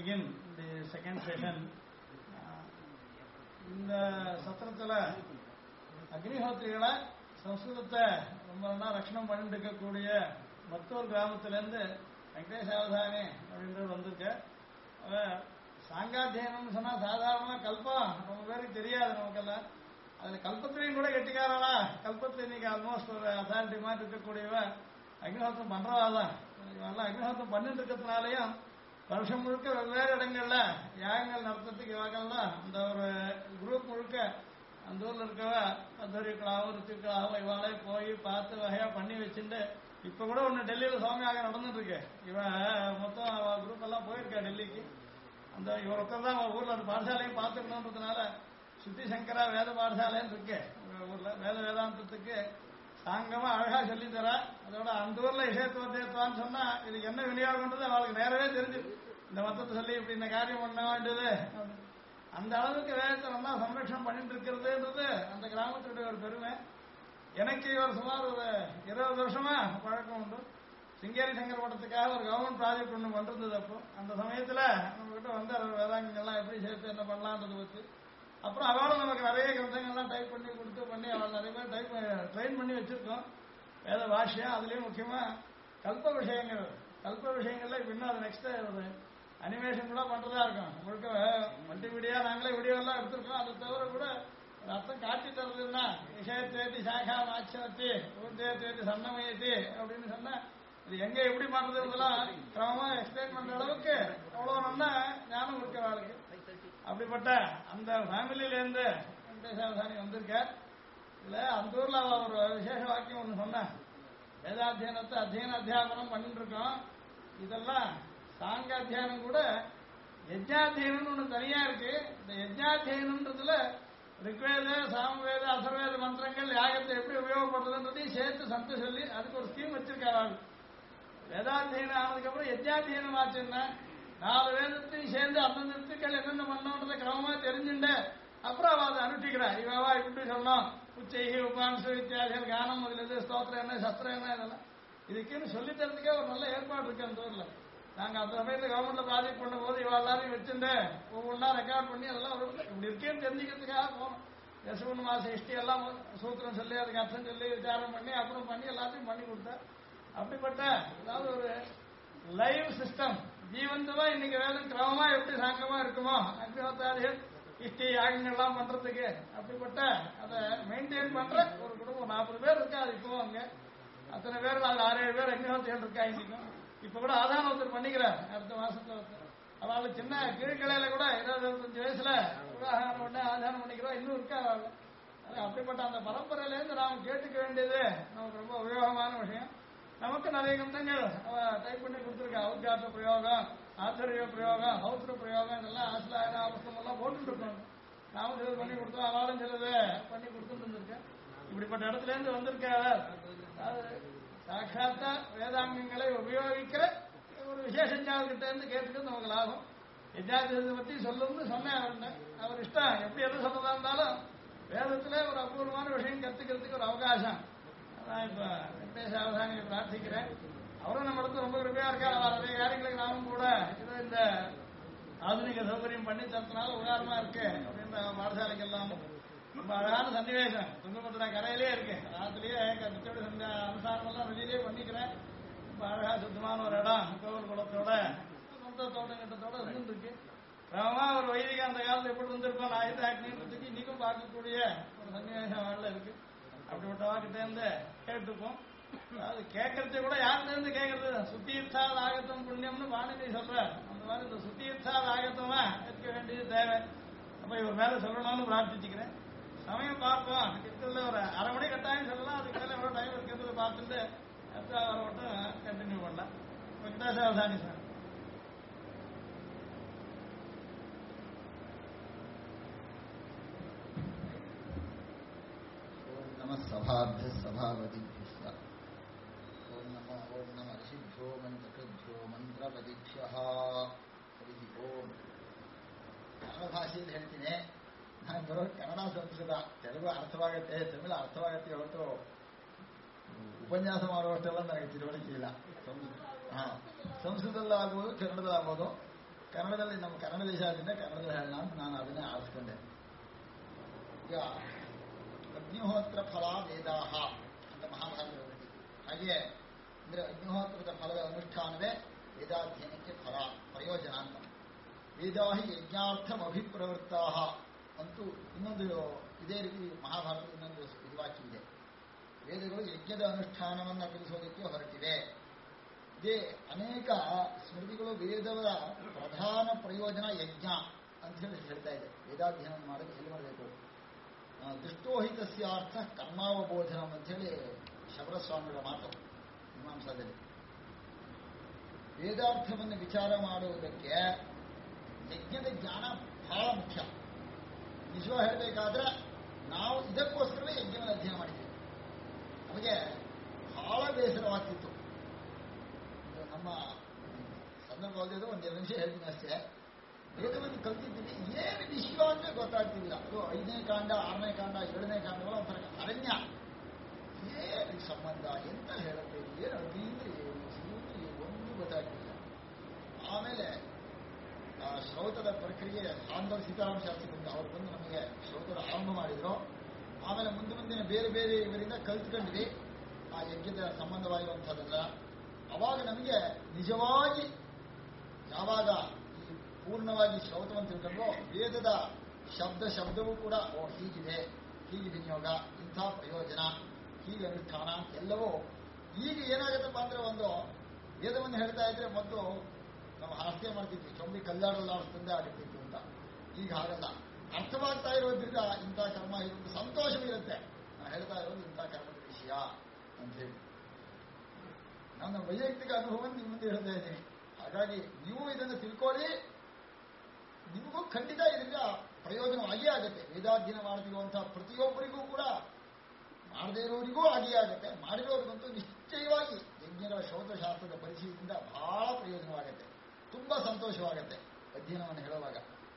begin the second session. இந்த சத்திரத்தில் அக்னிஹோத்திரிகளை சம்ஸ்கிருதத்தை ரொம்ப நல்லா ரட்சணம் பண்ணிட்டு இருக்கக்கூடிய மத்தூர் கிராமத்திலேருந்து வெங்கடேஷ் அவதானி அப்படின்றது வந்திருக்க. சாங்காத்தியனம்னு சொன்னால் சாதாரணமாக கல்பம் ரொம்ப பேருக்கு தெரியாது நமக்கெல்லாம். அதில் கல்பத்திலையும் கூட கெட்டிக்காரவா, கல்பத்தில் இன்னைக்கு ஆல்மோஸ்ட் ஒரு அத்தாரிட்டி மாதிரி இருக்கக்கூடியவ அக்னிஹோத்திரம் பண்ணுறவா தான். இவெல்லாம் அக்னிஹோத்திரம் பண்ணிட்டு இருக்கிறதுனாலையும் வருஷம் முழுக்க வெவ்வேறு இடங்கள்ல யாகங்கள் நடத்துறதுக்கு இவங்கெல்லாம் அந்த ஒரு குரூப் முழுக்க அந்த ஊரில் இருக்கவ அத்வரிக்களாகவும் ரித்துக்களாகவும் இவாளே போய் பார்த்து வகையாக பண்ணி வச்சுட்டு இப்போ கூட ஒன்று டெல்லியில் சுவாமியாக நடந்துட்டு இருக்கு. இவன் மொத்தம் குரூப் எல்லாம் போயிருக்கா டெல்லிக்கு. அந்த இவர் ஒருத்தர் தான் ஊரில் அந்த பாடசாலையும் பார்த்துக்கணுன்றதுனால சுத்தி சங்கரா வேத பாடசாலைன்னு இருக்கு ஊரில். வேதாந்தத்துக்கு சாங்கமா அழகா சொல்லித்தர. அதோட அந்த ஊர்ல இசைத்துவத்தேத்வான்னு சொன்னா இதுக்கு என்ன விநியோகம்ன்றது அவளுக்கு நேரவே தெரிஞ்சு இந்த மொத்தத்தை சொல்லி இப்படி இந்த காரியம் பண்ண வேண்டியது அந்த அளவுக்கு வேதத்தை நல்லா சம்ரட்சணம் பண்ணிட்டு இருக்கிறதுன்றது அந்த கிராமத்துடைய ஒரு பெருமை. எனக்கு ஒரு சுமார் ஒரு 20 வருஷமா பழக்கம் உண்டு. சிங்கேரி சங்கர் படத்துக்காக ஒரு கவர்மெண்ட் ப்ராஜெக்ட் ஒன்று பண்ணிருந்தது. அப்போ அந்த சமயத்துல நம்ம கிட்ட வந்து வேதாங்கங்கள்லாம் எப்படி சேர்த்து என்ன பண்ணலான்றது வச்சு அப்புறம் அவளும் நமக்கு நிறைய கிரந்தங்கள்லாம் டைப் பண்ணி கொடுத்து பண்ணி அவள் நிறைய பேர் ட்ரெயின் பண்ணி வச்சிருக்கோம். வேத பாஷ்யம் அதுலேயும் முக்கியமாக கல்ப விஷயங்கள் இப்போ இன்னும் அது நெக்ஸ்ட் ஒரு அனிமேஷன் கூட பண்ணுறதா இருக்கும். உங்களுக்கு மல்டிமீடியா நாங்களே வீடியோலாம் எடுத்திருக்கோம். அதை தவிர கூட ஒரு அர்த்தம் காட்டி தருதுன்னா விஷயத்தேத்தி சாகா மாட்சவத்தி ஊர்தேத்தி சன்னமயத்தி அப்படின்னு சொன்னா இது எங்க எப்படி பண்றதுலாம் கிரமமா எக்ஸ்பிளைன் பண்ற அளவுக்கு அவ்வளவு நல்லா ஞானம் இருக்கிற ஆளுக்கு. அப்படிப்பட்ட அந்த ஃபேமிலியிலேருந்து வெங்கடேசாவதானி வந்திருக்கார். இதுல அந்த ஊர்ல ஒரு விசேஷ வாக்கியம் ஒன்று சொன்னேன். வேதாத்தியனத்தை அத்தியாபனம் பண்ணிட்டு இருக்கோம். இதெல்லாம் சாங்க அத்தியானம் கூட யஜ்ஞாத்தியனம்னு ஒன்று தனியா இருக்கு. இந்த யஜ்ஞாத்தியனம்ன்றதுல ரிக்வேத சாமவேத அசர்வேத மந்திரங்கள் யாகத்தை எப்படி உபயோகப்படுறதுன்றதையும் சேர்த்து சந்த சொல்லி அதுக்கு ஒரு ஸ்கீம் வச்சிருக்காரு. வேதாத்தியனம் ஆனதுக்கு அப்புறம் யஜ்ஞாத்தியனம் ஆச்சுன்னா 4 வேதத்தையும் சேர்ந்து அந்தந்த எழுத்துக்கள் என்னென்ன பண்ணோன்றதை கிரமமா தெரிஞ்சுட்டு அப்புறம் அவ அதை அனுஷ்டிக்கிறார். இவவா இப்படி சொல்லணும் உச்சைகி உபாம்சு வித்தியாசங்கள் கானம் முதலியது ஸ்தோத்திரம் என்ன சஸ்திரம் என்ன இதெல்லாம் இதுக்குன்னு சொல்லி தரதுக்கே ஒரு நல்ல ஏற்பாடு இருக்கு அந்த ஊர்ல. நாங்க அந்த சமயத்துல கவர்மெண்ட்ல ப்ராஜெக்ட் பண்ணும் போது இவ எல்லாரையும் வச்சுட்டு ஒவ்வொன்றா ரெக்கார்ட் பண்ணி அதெல்லாம் இப்படி இருக்கேன்னு தெரிஞ்சுக்கிறதுக்காக போனோம். யசவன் மாச ஹிஸ்டி எல்லாம் சூத்திரம் சொல்லி அதுக்கு அர்த்தம் சொல்லி விசாரம் பண்ணி அப்புறம் பண்ணி எல்லாத்தையும் பண்ணி கொடுத்தேன். அப்படிப்பட்ட அதாவது ஒரு லைவ் சிஸ்டம் ஜீவந்தமா இன்னைக்கு வேதம் கிரமமா எப்படி சாங்கமா இருக்குமோ அக்னிஹோத்திராதிகள் இஷ்டி யாகங்கள்லாம் பண்றதுக்கு அப்படிப்பட்ட அதை மெயின்டைன் பண்ற ஒரு குடும்பம் 40 பேர் இருக்கா. அது இப்போ அங்க அத்தனை பேர் அது 6-7 பேர் அக்னிஹோத்திரிகள் இருக்கா. இன்னைக்கும் இப்ப கூட ஆதாரம் ஒருத்தர் பண்ணிக்கிறார். அடுத்த மாசத்துல ஒருத்தர் அவள் சின்ன கீழ்கலையில கூட 20-25 வயசுல விவாகம் உடனே ஆதாரம் பண்ணிக்கிறோம். இன்னும் இருக்கா அவள். அப்படிப்பட்ட அந்த பரம்பரையில இருந்து நாம் கேட்டுக்க வேண்டியது நமக்கு ரொம்ப உபயோகமான விஷயம். நமக்கு நிறைய கிரந்தங்கள் டைப் பண்ணி கொடுத்துருக்கா. ஔத்காத்த பிரயோகம், ஆச்சரிய பிரயோகம், ஹௌத்திர பிரயோகம் இதெல்லாம் ஆசிலாயிரம் புஸ்தகம் எல்லாம் போட்டுட்டு இருக்கோம். நாமும் சிலது பண்ணி கொடுத்தோம். அவளும் சிலது பண்ணி கொடுத்துட்டு இருந்திருக்கேன். இப்படிப்பட்ட இடத்துல இருந்து வந்திருக்க அதாவது சாட்சாத்தா வேதாங்கங்களை உபயோகிக்கிற ஒரு விசேஷஞ்சாவர்கிட்ட இருந்து கேட்டுட்டு நமக்கு லாபம். யஜ்ஞாத்தியத்தை பத்தி சொல்லுன்னு சொன்னேன். அவர் இஷ்டம் எப்படி எது சொல்றதா இருந்தாலும் வேதத்துல ஒரு அபூர்வமான விஷயம் கத்துக்கிறதுக்கு ஒரு அவகாசம். அதான் இப்ப வெங்கடேஷ் அவதானியை பிரார்த்திக்கிறேன். அவரும் நம்ம இடத்துல ரொம்ப கிருப்பையா இருக்காரு. நிறைய காரியங்களுக்கு நாமும் கூட ஏதோ இந்த ஆధుனிக சௌகரியம் பண்ணி தரதுனால உதாரணமா இருக்கு அப்படின்ற பாடசாலைக்கு எல்லாம் ரொம்ப அழகான சன்னிவேசம். துங்கபத்ரா கரையிலே இருக்கு. ராத்திரியே மிச்சோட அனுசாரம் எல்லாம் வெளியிலேயே பண்ணிக்கிறேன். ரொம்ப அழகா சுத்தமான ஒரு இடம் கோவில் குளத்தோட சொந்த தோட்டம் கிட்டத்தோட இருந்துருக்கு. கிரமமா ஒரு வைதிக அந்த காலத்துல எப்படி இருந்திருக்கோம் நான் ஆக்னின்றதுக்கு இன்னைக்கும் பார்க்கக்கூடிய ஒரு சன்னிவேசம் வரல இருக்கு. அப்படிப்பட்ட வாக்கிட்ட இருந்து கேட்டுப்போம். அதாவது கேட்கறது கூட யார்கிட்ட இருந்து கேட்கறது சுத்தீர்த்தாத ஆகத்தம் புண்ணியம்னு வாணினி சொல்ற அந்த மாதிரி இந்த சுத்தீர்த்தாத ஆகத்தமா ஏற்க வேண்டியது தேவை. அப்ப இவர் மேல சொல்லணும்னு பிரார்த்திச்சுக்கிறேன். சமயம் பார்ப்போம். இருக்கிறதுல ஒரு 1/2 மணி கட்டாயம் சொல்லலாம். அதுக்கு மேல எவ்வளவு டைம் இருக்கிறது பார்த்துட்டு அடுத்த வர மட்டும் கண்டினியூ பண்ணலாம். வெங்கடேசாவதானி சார். सभाभ्य सभापतिभ्य ओम नमो ऋषिभ्यो मंत्रकृभ्यो मंत्रपतिभ्यः हरि ओम. ಕನ್ನಡ ಭಾಷೆಯಲ್ಲಿ ಹೇಳ್ತೀನಿ. ನಾನು ಬರೋ ಕನ್ನಡ ಸಂಸ್ಕೃತ ತೆಲುಗು ಅರ್ಥವಾಗುತ್ತೆ, ತಮಿಳು ಅರ್ಥವಾಗುತ್ತೆ ಹೊರತು ಉಪನ್ಯಾಸ ಮಾಡುವಷ್ಟೆಲ್ಲ ನನಗೆ ತಿಳುವಳಿಕೆ ಇಲ್ಲ. ಸಂಸ್ಕೃತದಲ್ಲಾಗ್ಬೋದು, ಕನ್ನಡದಲ್ಲಾಗ್ಬೋದು. ಕನ್ನಡದಲ್ಲಿ ನಮ್ಮ ಕನ್ನಡ ದೇಶ ಆದ್ರಿಂದ ಕನ್ನಡದಲ್ಲಿ ಹೇಳೋಣ ಅಂತ ನಾನು ಅದನ್ನೇ ಆರಿಸ್ಕೊಂಡೆ. ಈಗ ಅಗ್ನಿಹೋತ್ರ ಫಲ ವೇದಾಹ ಅಂತ ಮಹಾಭಾರತದಲ್ಲಿ ಹಾಗೆಯೇ ಅಂದ್ರೆ ಅಗ್ನಿಹೋತ್ರದ ಫಲದ ಅನುಷ್ಠಾನವೇ ವೇದಾಧ್ಯಯನಕ್ಕೆ ಫಲ ಪ್ರಯೋಜನ ಅಂತ. ವೇದಾಹಿ ಯಜ್ಞಾರ್ಥಂ ಅಭಿಪ್ರವೃತ್ತಾ ಅಂತೂ ಇನ್ನೊಂದು ಇದೇ ರೀತಿ ಮಹಾಭಾರತದ ಇನ್ನೊಂದು ಇದು ವಾಕ್ಯ ಇದೆ. ವೇದಗಳು ಯಜ್ಞದ ಅನುಷ್ಠಾನವನ್ನು ತಿಳಿಸೋದಕ್ಕೆ ಹೊರಟಿವೆ. ಇದೇ ಅನೇಕ ಸ್ಮೃತಿಗಳು ವೇದದ ಪ್ರಧಾನ ಪ್ರಯೋಜನ ಯಜ್ಞ ಅಂತ ಹೇಳಿ ಹೇಳ್ತಾ ಇದೆ. ವೇದಾಧ್ಯಯನ ಮಾಡೋದು ಎಲ್ಲಿ ಮಾಡಬೇಕು? ದೃಷ್ಟೋಹಿತಸ್ಯ ಅರ್ಥ ಕರ್ಮಾವಬೋಧನ ಅಂತೇಳಿ ಶಬರಸ್ವಾಮಿಗಳ ಮಾತು ಮೀಮಾಂಸಾದಲ್ಲಿ. ವೇದಾರ್ಥವನ್ನು ವಿಚಾರ ಮಾಡುವುದಕ್ಕೆ ಯಜ್ಞದ ಜ್ಞಾನ ಬಹಳ ಮುಖ್ಯ. ನಿಜವಾಗಿ ಹೇಳಬೇಕಾದ್ರೆ ನಾವು ಇದಕ್ಕೋಸ್ಕರವೇ ಯಜ್ಞವನ್ನು ಅಧ್ಯಯನ ಮಾಡಿದ್ದೀವಿ. ನಮಗೆ ಬಹಳ ಬೇಸರವಾಗ್ತಿತ್ತು. ನಮ್ಮ ಸಂದರ್ಭ ಹೋಗಿದ್ದು ಒಂದೆರಡು ನಿಮಿಷ ಹೇಳ್ತೀನಿ ಅಷ್ಟೇ. ವೇದವನ್ನು ಕಲ್ತಿದ್ದೀನಿ, ಏನು ವಿಶ್ವ ಅಂದ್ರೆ ಗೊತ್ತಾಗ್ತಿಲ್ಲ. ಅದು 5ನೇ ಕಾಂಡ, 6ನೇ ಕಾಂಡ, 2ನೇ ಕಾಂಡಗಳು ಒಂಥರ ಅರಣ್ಯ. ಏನು ಸಂಬಂಧ, ಎಂತ ಹೇಳುತ್ತೆ, ಏನು ಅಗ್ನಿ ಅಂದ್ರೆ ಏನು, ಸಿಗುವುದು ಒಂದು ಗೊತ್ತಾಗ್ತಿಲ್ಲ. ಆಮೇಲೆ ಶ್ರೌತದ ಪ್ರಕ್ರಿಯೆ ಆಂಧ್ರ ಸೀತಾರಾಮ ಶಾಸ್ತ್ರಿ ಬಂದು ಅವ್ರು ಬಂದು ನಮಗೆ ಶ್ರೌತದ ಆರಂಭ ಮಾಡಿದ್ರು. ಆಮೇಲೆ ಮುಂದಿನ ಬೇರೆ ಬೇರೆ ಇವರಿಂದ ಕಲ್ತ್ಕೊಂಡ್ವಿ ಆ ಯಜ್ಞದ ಸಂಬಂಧವಾಗಿರುವಂಥದ್ದೆಲ್ಲ. ಅವಾಗ ನಮಗೆ ನಿಜವಾಗಿ ಯಾವಾಗ ಈ ಪೂರ್ಣವಾಗಿ ಶ್ರೌತವನ್ನು ತಿಳ್ಕೊಂಡ್ರು, ವೇದದ ಶಬ್ದವೂ ಕೂಡ ಹೀಗಿದೆ, ಹೀಗೆ ವಿನಿಯೋಗ, ಇಂಥ ಪ್ರಯೋಜನ, ಹೀಗೆ ಅನುಷ್ಠಾನ ಎಲ್ಲವೂ. ಈಗ ಏನಾಗುತ್ತಪ್ಪ ಅಂದ್ರೆ ಒಂದು ವೇದವನ್ನು ಹೇಳ್ತಾ ಇದ್ರೆ ಮೊದಲು ನಾವು ಹಾಸ್ಯ ಮಾಡ್ತಿದ್ವಿ, ಚೊಂಬಿ ಕಲ್ಲಾಡಲಾಡಿಸ್ತಂದೆ ಆಗಿರ್ತಿತ್ತು ಅಂತ. ಈಗ ಹಾಗಲ್ಲ, ಅರ್ಥವಾಗ್ತಾ ಇರೋದ್ರಿಂದ ಇಂಥ ಕರ್ಮ ಇರೋದು ಸಂತೋಷವಿರುತ್ತೆ. ನಾವು ಹೇಳ್ತಾ ಇರೋದು ಇಂಥ ಕರ್ಮದ ವಿಷಯ ಅಂತ ಹೇಳಿ ನನ್ನ ವೈಯಕ್ತಿಕ ಅನುಭವವನ್ನು ನಿಮ್ಮ ಮುಂದೆ ಹೇಳ್ತಾ ಇದ್ದೀನಿ. ಹಾಗಾಗಿ ನೀವು ಇದನ್ನು ತಿಳ್ಕೊಳ್ಳಿ, ನಿಮಗೂ ಖಂಡಿತ ಇದರಿಂದ ಪ್ರಯೋಜನವಾಗಿಯೇ ಆಗುತ್ತೆ. ವೇದಾಧ್ಯಯನ ಮಾಡ್ತಿರುವಂತಹ ಪ್ರತಿಯೊಬ್ಬರಿಗೂ ಕೂಡ, ಮಾಡದೇ ಇರೋರಿಗೂ ಆಗಿಯೇ ಆಗುತ್ತೆ, ಮಾಡಿರೋರಿಗಂತೂ ನಿಶ್ಚಯವಾಗಿ ಯಜ್ಞಗಳ ಶ್ರೌತಶಾಸ್ತ್ರದ ಪರಿಚಯದಿಂದ ಬಹಳ ಪ್ರಯೋಜನವಾಗುತ್ತೆ, ತುಂಬಾ ಸಂತೋಷವಾಗುತ್ತೆ ಅಧ್ಯಯನವನ್ನು ಹೇಳುವಾಗ.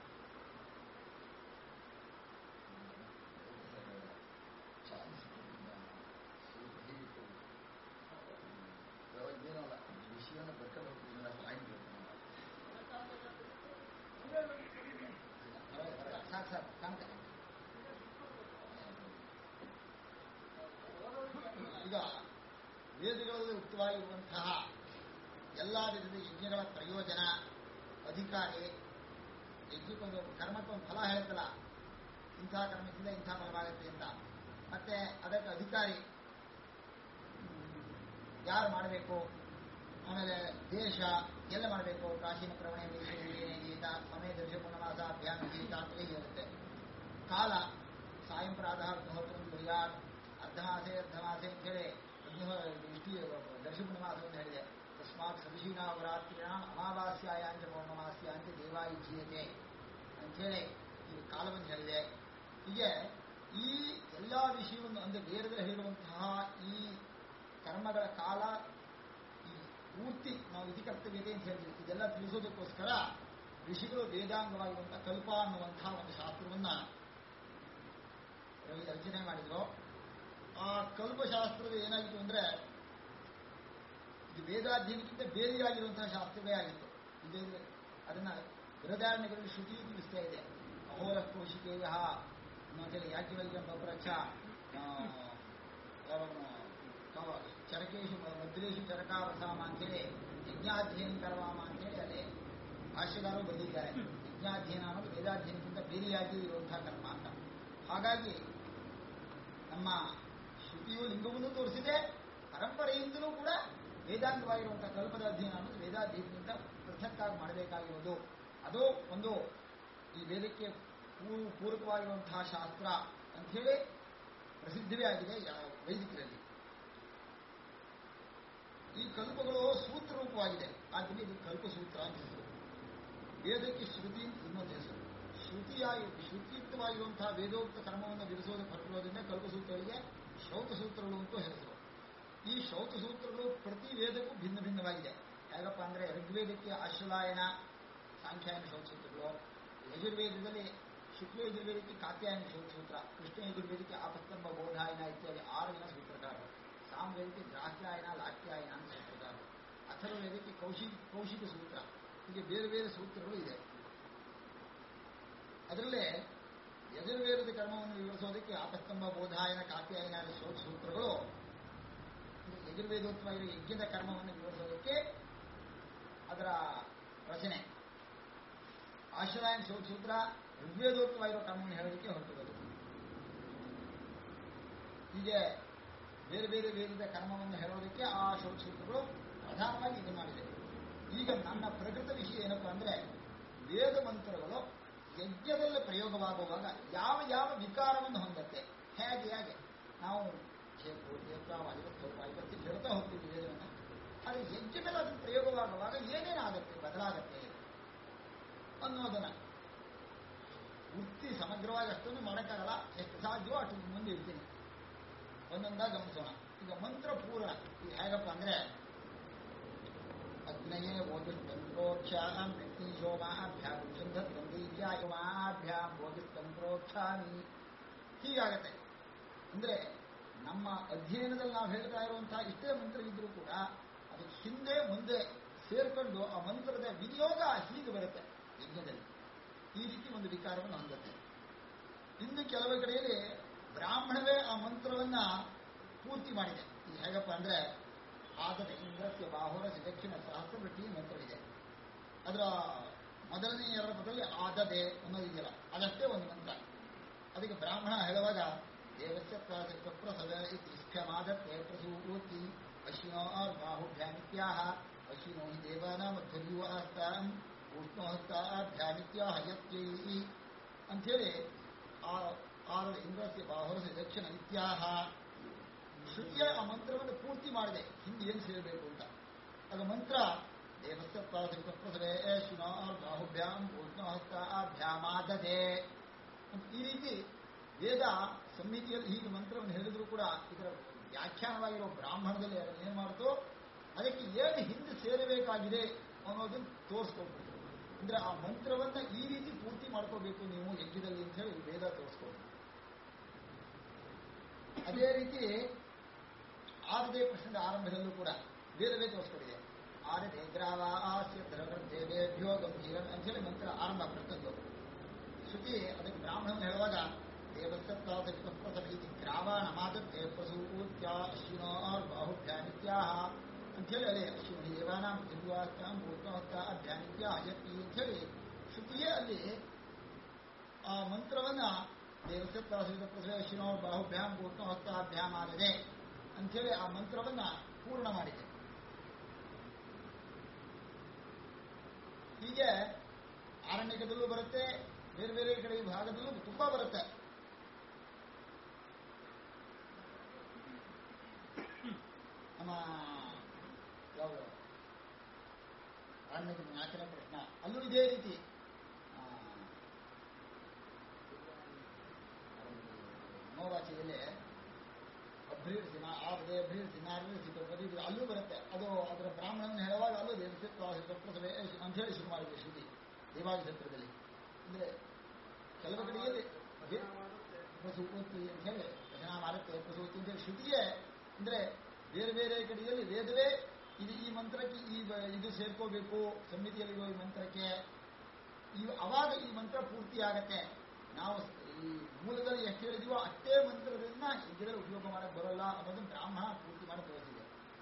ವಿಷಯವನ್ನು ಬರ್ಕೊಂಡು ಹೋಗ್ತಿದ್ದ ಪಾಯಿಂಟ್ ಸಾಕು ಸರ್ ಕಾಣ್ತೇನೆ. ಈಗ ವೇದಗಳಲ್ಲಿ ಉಕ್ತವಾಗಿರುವಂತಹ ಎಲ್ಲ ವಿಧದ ಯಜ್ಞಗಳ ಪ್ರಯೋಜನ, ಅಧಿಕಾರಿ, ಯಜ್ಞಕ್ಕೊಂದು ಕರ್ಮಕ್ಕೊಂದು ಫಲ ಹೇಳ್ತಲ್ಲ, ಇಂಥ ಕರ್ಮದಿಂದ ಇಂಥ ಫಲವಾಗುತ್ತೆ ಅಂತ. ಮತ್ತೆ ಅದಕ್ಕೆ ಅಧಿಕಾರಿ ಯಾರು ಮಾಡಬೇಕು, ಆಮೇಲೆ ದೇಶ ಎಲ್ಲ ಮಾಡಬೇಕು, ಪ್ರಾಚೀನ ಪ್ರವಣೆ ಗೀತ, ಸಮಯ ದರ್ಶಪೂರ್ಣವಾಸ ಅಭ್ಯಾಸ ಗೀತ ಅಂತ ಇರುತ್ತೆ. ಕಾಲ ಸಾಯಂ ಪ್ರಾತಃ ಅಗ್ನಿಹೋತ್ರ ಗುರಿಯಾತ್, ಅರ್ಧಮಾಸೆ ಅಂತ ಹೇಳಿ ದರ್ಶಪೂರ್ಣಮಾಸ ಅಂತ ಹೇಳಿದೆ. ತಸ್ಮಾತ್ ಸವಿಶೀನಾವರಾತ್ರಿಣ ಅಮಾವಾಸ್ಯಾಯಾಂಚ ಪೌರ್ಣಮಾಸ್ಯಾಂಚ ದೇವಾಯುಜ್ಯತೆ ಅಂಥೇಳಿ ಈ ಕಾಲವನ್ನು ಹೇಳಿದೆ. ಹೀಗೆ ಈ ಎಲ್ಲ ವಿಷಯವನ್ನು ಅಂದರೆ ವೇದದಲ್ಲಿ ಹೇಳಿರುವಂತಹ ಈ ಕರ್ಮಗಳ ಕಾಲ, ಈ ಪೂರ್ತಿ ನಾವು ಇತಿ ಕರ್ತವ್ಯತೆ ಅಂತ ಹೇಳ್ತೀವಿ, ಇದೆಲ್ಲ ತಿಳಿಸೋದಕ್ಕೋಸ್ಕರ ಋಷಿಗಳು ವೇದಾಂಗವಾಗಿರುವಂತಹ ಕಲ್ಪ ಅನ್ನುವಂತಹ ಒಂದು ಶಾಸ್ತ್ರವನ್ನ ರಚನೆ ಮಾಡಿದ್ರು. ಆ ಕಲ್ಪಶಾಸ್ತ್ರದ ಏನಾಗಿತ್ತು ಅಂದ್ರೆ ಇದು ವೇದಾಧ್ಯಯನಕ್ಕಿಂತ ಬೇರೆಯಾಗಿರುವಂತಹ ಶಾಸ್ತ್ರವೇ ಆಗಿತ್ತು. ಇದೇ ಅದನ್ನ ಬೃಹದಾರಣ್ಯಗಳಲ್ಲಿ ಶ್ರುತಿಯು ತಿಳಿಸ್ತಾ ಇದೆ. ಅಹೋರ ಕೌಶಿಕೇಯ ಅಂತೇಳಿ ಯಾಜ್ಞವಲ್ಕ್ಯ ಬಬ್ರಚ್ಛ ಚರಕೇಶು ಭದ್ರೇಶು ಚರಕಾವಸಾಮ ಅಂತೇಳಿ ಯಜ್ಞಾಧ್ಯಯನ ಕರವಾಮ ಅಂತೇಳಿ ಅಲ್ಲಿ ಭಾಷ್ಯಗಾರರು ಬರೆದಿದ್ದಾರೆ. ಯಜ್ಞಾಧ್ಯಯನ ಅನ್ನೋದು ವೇದಾಧ್ಯಯನಕ್ಕಿಂತ ಬೇರೆಯಾಗಿ ಇರುವಂತಹ ಕರ್ಮ ಅಂತ. ಹಾಗಾಗಿ ನಮ್ಮ ಶ್ರುತಿಯು ಲಿಂಗವನ್ನು ತೋರಿಸಿದೆ, ಪರಂಪರೆಯಿಂದಲೂ ಕೂಡ ವೇದಾಂಗವಾಗಿರುವಂತಹ ಕಲ್ಪದ ಅಧ್ಯಯನ ಅನ್ನೋದು ವೇದಾಧ್ಯಯನಕ್ಕಿಂತ ಪೃಥಕ್ಕಾಗಿ ಮಾಡಬೇಕಾಗಿರೋದು. ಅದು ಒಂದು ಈ ವೇದಕ್ಕೆ ಪೂರಕವಾಗಿರುವಂತಹ ಶಾಸ್ತ್ರ ಅಂಥೇಳಿ ಪ್ರಸಿದ್ಧವೇ ಆಗಿದೆ ವೈದಿಕರಲ್ಲಿ. ಈ ಕಲ್ಪಗಳು ಸೂತ್ರ ರೂಪವಾಗಿದೆ, ಆದ್ದರಿಂದ ಇದು ಕಲ್ಪಸೂತ್ರ ಅಂತ ಹೆಸರು. ವೇದಕ್ಕೆ ಶ್ರುತಿ ಇನ್ನೊಂದು ಹೆಸರು. ಶ್ರುತಿಯುಕ್ತವಾಗಿರುವಂತಹ ವೇದೋಕ್ತ ಕರ್ಮವನ್ನು ಬಿಡಿಸೋದಕ್ಕೆ ಹೊರಟಿರೋದ್ರಿಂದ ಕಲ್ಪಸೂತ್ರಗಳಿಗೆ ಶ್ರೌತಸೂತ್ರಗಳು ಅಂತೂ ಹೆಸರು. ಈ ಶ್ರೌತಸೂತ್ರಗಳು ಪ್ರತಿ ವೇದಕ್ಕೂ ಭಿನ್ನ ಭಿನ್ನವಾಗಿದೆ. ಯಾಕಪ್ಪ ಅಂದರೆ ಋಗ್ವೇದಕ್ಕೆ ಅಶ್ವಲಾಯನ ಸಾಂಖ್ಯಾಯನ ಶ್ರೌತಸೂತ್ರಗಳು, ಯಜುರ್ವೇದದಲ್ಲಿ ಶುಕ್ಲ ಯಜುರ್ವೇದಕ್ಕೆ ಕಾತ್ಯಾಯನ ಶ್ರೌತಸೂತ್ರ, ಕೃಷ್ಣ ಯಜುರ್ವೇದಕ್ಕೆ ಆಪಸ್ತಂಭ ಬೋಧಾಯನ ಇತ್ಯಾದಿ 6 ಜನ ಸೂತ್ರಕಾರರು, ಸಾಮವೇದಕ್ಕೆ ದ್ರಾಕ್ಯಾಯನ ಲಾಕ್ಯಾಯನ ಅಂತ ಸೂತ್ರಕಾರರು, ಅಥರ್ವವೇದಕ್ಕೆ ಕೌಶಿಕ ಸೂತ್ರ, ಹೀಗೆ ಬೇರೆ ಬೇರೆ ಸೂತ್ರಗಳು ಇದೆ. ಅದರಲ್ಲೇ ಯಜುರ್ವೇದದ ಕರ್ಮವನ್ನು ವಿವರಿಸೋದಕ್ಕೆ ಆಪಸ್ತಂಭ ಬೋಧಾಯನ ಕಾತ್ಯಾಯನ ಸೂತ್ರಗಳು, ಯಜುರ್ವೇದೋತ್ತವಾಗಿರುವ ಯಜ್ಞದ ಕರ್ಮವನ್ನು ವಿವರಿಸೋದಕ್ಕೆ ಅದರ ರಚನೆ. ಆಶ್ರಯಾಯನ ಸೂತ್ರ ಋಗ್ವೇದೋತ್ತವಾಗಿರುವ ಕರ್ಮವನ್ನು ಹೇಳೋದಕ್ಕೆ ಹೊರಟಿರೋದು. ಹೀಗೆ ಬೇರೆ ಬೇರೆ ವೇದದ ಕರ್ಮವನ್ನು ಹೇಳೋದಕ್ಕೆ ಆ ಸೂತ್ರಗಳು ಪ್ರಧಾನವಾಗಿ ಇದು ಮಾಡಿದೆ. ಈಗ ನನ್ನ ಪ್ರಕೃತ ವಿಷಯ ಏನಪ್ಪಾ ಅಂದ್ರೆ, ವೇದ ಮಂತ್ರಗಳು ಯಜ್ಞದಲ್ಲಿ ಪ್ರಯೋಗವಾಗುವಾಗ ಯಾವ ಯಾವ ವಿಕಾರವನ್ನು ಹೊಂದತ್ತೆ, ಹೇಗೆ ಹೇಗೆ ನಾವು ಹೇಳ್ತಾ ಹೋಗ್ತೀವಿ ವೇದವನ್ನು, ಆದರೆ ಯಜ್ಞದಲ್ಲಿ ಅದನ್ನು ಪ್ರಯೋಗವಾಗುವಾಗ ಏನೇನಾಗತ್ತೆ, ಬದಲಾಗತ್ತೆ ಅನ್ನೋದನ್ನ ವೃತ್ತಿ ಸಮಗ್ರವಾಗಿ ಅಷ್ಟೊಂದು ಮಾಡೋಕ್ಕಾಗಲ್ಲ. ಎಷ್ಟು ಸಾಧ್ಯವೋ ಅಷ್ಟು ಮುಂದೆ ಇರ್ತೀನಿ, ಒಂದೊಂದಾಗಿ ಗಮನಿಸೋಣ. ಈಗ ಮಂತ್ರ ಪೂರ್ಣ ಈಗ ಹೇಗಪ್ಪ ಅಂದ್ರೆ, ಅಗ್ನಯೇ ಓದಿಸ್ತಂತ್ರೋಕ್ಷಾಂ ವ್ಯಕ್ತಿಶೋಮಾಭ್ಯಾಂ ಶುದ್ಧತ್ವಂದೀಜ್ಯಾಯೋಮಾಭ್ಯಾಂ ಓದಿಸ್ತಂತ್ರೋಕ್ಷಾಮಿ ಹೀಗಾಗತ್ತೆ. ಅಂದ್ರೆ ನಮ್ಮ ಅಧ್ಯಯನದಲ್ಲಿ ನಾವು ಹೇಳ್ತಾ ಇರುವಂತಹ ಇಷ್ಟೇ ಮಂತ್ರವಿದ್ರೂ ಕೂಡ ಅದಕ್ಕೆ ಹಿಂದೆ ಮುಂದೆ ಸೇರ್ಕೊಂಡು ಆ ಮಂತ್ರದ ವಿನಿಯೋಗ ಹೀಗೆ ಬರುತ್ತೆ ಯಜ್ಞದಲ್ಲಿ. ಈ ರೀತಿ ಒಂದು ವಿಕಾರವನ್ನು ಹೊಂದುತ್ತೆ. ಇನ್ನು ಕೆಲವು ಕಡೆಯಲ್ಲಿ ಬ್ರಾಹ್ಮಣವೇ ಆ ಮಂತ್ರವನ್ನ ಪೂರ್ತಿ ಮಾಡಿದೆ. ಇದು ಹೇಗಪ್ಪ ಅಂದ್ರೆ, ಆದದ ಇಂದ್ರಸ್ಯ ಬಾಹುರಸ್ಯ ದಕ್ಷಿಣ ಸಹಸ್ರವೃತ್ತಿ ಮಂತ್ರವಿದೆ. ಅದರ ಮೊದಲನೇ ಎರಡು ಪದದಲ್ಲಿ ಆದದೆ ಅನ್ನೋದಿದೆಯಲ್ಲ, ಅದಷ್ಟೇ ಒಂದು ಮಂತ್ರ. ಅದಕ್ಕೆ ಬ್ರಾಹ್ಮಣ ಹೇಳುವಾಗ ದೇವಸ್ಯ ಪ್ರಸವ ಇತ್ಯಮಾದತ್ತೆ ಪ್ರಸೂತಿ ಅಶ್ವಿನೋ ಬಾಹುಭ್ಯಾಮಿತ್ಯಾಹ ಅಶ್ವಿನೋ ಹಿ ದೇವಾನಾಮಧ್ವರ್ಯೋ ಹಸ್ತಾಂ ಉಷ್ಣೋ ಹಸ್ತಾಭ್ಯಾಮಿತ್ಯಾಹ ಯತ್ಯೈ ಅಂಥೇಳಿ ಆದದ ಇಂದ್ರಸ್ಯ ಬಾಹುರಸ್ಯ ದಕ್ಷಿಣ ಇತ್ಯಾಹ ಶ್ರುತಿಯ ಆ ಮಂತ್ರವನ್ನು ಪೂರ್ತಿ ಮಾಡಿದೆ, ಹಿಂದೆ ಏನು ಸೇರಬೇಕು ಅಂತ. ಆಗ ಮಂತ್ರ ದೇವಸ್ಯ ಪ್ರಸವೇ ಶಿನೋ ಬಾಹುಭ್ಯಾಂ ಉಷ್ಣೋಹಸ್ತಾಭ್ಯಾಮಾದದೆ ಅಂತ ಈ ರೀತಿ ವೇದ ಸಂಹಿತೆಯಲ್ಲಿ ಹೀಗೆ ಮಂತ್ರವನ್ನು ಹೇಳಿದ್ರು ಕೂಡ ಇದರ ವ್ಯಾಖ್ಯಾನವಾಗಿರೋ ಬ್ರಾಹ್ಮಣದಲ್ಲಿ ಅದನ್ನು ಏನು ಮಾಡ್ತೋ ಅದಕ್ಕೆ ಏನು ಹಿಂದೆ ಸೇರಬೇಕಾಗಿದೆ ಅನ್ನೋದನ್ನು ತೋರಿಸ್ಕೊಳ್ಬೋದು. ಅಂದ್ರೆ ಆ ಮಂತ್ರವನ್ನ ಈ ರೀತಿ ಪೂರ್ತಿ ಮಾಡ್ಕೋಬೇಕು ನೀವು ಯಜ್ಞದಲ್ಲಿ ಅಂತ ಹೇಳಿ ವೇದ ತೋರಿಸ್ಕೊಳ್ಬೋದು. ಅದೇ ರೀತಿ ಆರದೇ ಪ್ರಶ್ನದ ಆರಂಭದಲ್ಲೂ ಕೂಡ ವೇದವೇ ತೋರಿಸ್ಕೊಂಡಿದೆ. ಆರದೇ ಗ್ರಾವಾಸ್ಯ ಧರ್ಮದೇವೇಭ್ಯೋ ಗಂಭೀರಂ ಅಂತ ಹೇಳಿ ಮಂತ್ರ ಆರಂಭ ಪ್ರಶ್ನದ್ದು. ಶ್ರುತಿ ಅದಕ್ಕೆ ಬ್ರಾಹ್ಮಣವನ್ನು ಹೇಳುವಾಗ ದೇವಸ್ಥಾಪಿ ಗ್ರಾವಾಣಮಾದತ್ತೆ ಪ್ರಸೂತ್ಯ ಅಶ್ವಿನೋ ಬಾಹುಭ್ಯಾನಿತ್ಯಾಹ ಅಂಥೇಳಿ ಅದೇ ಅಶ್ವಿನಿ ದೇವಾನಾಂ ದಿವ್ಯಾಸ್ತಾಂ ಭೂತೋಸ್ತ ಅಭ್ಯಾನಿತ್ಯ ಯತ್ತಿ ಅಂಥೇಳಿ ಶ್ರುತಿಯೇ ಅಲ್ಲಿ ಆ ಮಂತ್ರವನ್ನ ದೇವಸ್ಥಾಪಿತ ಪ್ರಸವೇ ಅಶ್ವಿನೋ ಬಾಹುಭ್ಯಾಂ ಭೂತೋಸ್ತ ಅಭ್ಯಾಮಾದದೆ ಅಂಥೇಳಿ ಆ ಮಂತ್ರವನ್ನ ಪೂರ್ಣ ಮಾಡಿದೆ. ಹೀಗೆ ಆರಣ್ಯಕದಲ್ಲೂ ಬರುತ್ತೆ, ಬೇರೆ ಬೇರೆ ಕಡೆ ಭಾಗದಲ್ಲೂ ತುಂಬಾ ಬರುತ್ತೆ. ನಮ್ಮ ಯಾವುದು ಆರಣ್ಯಕ 4ನೇ ಪ್ರಶ್ನ ಅಲ್ಲೂ ಇದೇ ರೀತಿ ಮನೋವಾಚ್ಯದಲ್ಲಿ ಅಭ್ರೀರ್ಸಿನ ಆಪದೆ ಅಭ್ರೀರ್ಸಿನಾರ್ಸಿತ ಅಲ್ಲೂ ಬರುತ್ತೆ. ಅದು ಅದರ ಬ್ರಾಹ್ಮಣನ ಹೇಳುವಾಗ ಅಲ್ಲೂ ದೇವಸ್ಥಾಪನೆ ಅಂತ ಹೇಳಿ ಶುರು ಮಾಡಿದೆ ಶ್ರುತಿ ದೇವಾದಿ ಸತ್ರದಲ್ಲಿ. ಅಂದ್ರೆ ಕೆಲವು ಕಡೆಯಲ್ಲಿ ಪ್ರಸೂತಿ ಅಂತ ಹೇಳಿ ವಚನ ಮಾಡುತ್ತೆ, ಪ್ರಸೂತಿ ಅಂತ ಹೇಳಿ ಶ್ರುತಿಯೇ ಅಂದ್ರೆ ಬೇರೆ ಬೇರೆ ಕಡೆಯಲ್ಲಿ ವೇದವೇ ಇದು ಈ ಮಂತ್ರಕ್ಕೆ ಇದು ಸೇರ್ಕೋಬೇಕು ಸಮಿತಿಯಲ್ಲಿರೋ ಈ ಮಂತ್ರಕ್ಕೆ ಅವಾಗ ಈ ಮಂತ್ರ ಪೂರ್ತಿ ಆಗತ್ತೆ. ನಾವು ಈ ಮೂಲದಲ್ಲಿ ಎಷ್ಟು ಹೇಳಿದೀವೋ ಅಷ್ಟೇ ಮಂತ್ರದಿಂದ ಯಜ್ಞದಲ್ಲಿ ಉಪಯೋಗ ಮಾಡಕ್ಕೆ ಬರೋಲ್ಲ ಅನ್ನೋದು ಬ್ರಾಹ್ಮಣ ಪೂರ್ತಿ ಮಾಡಿ ತೋರಿಸಿದೆ.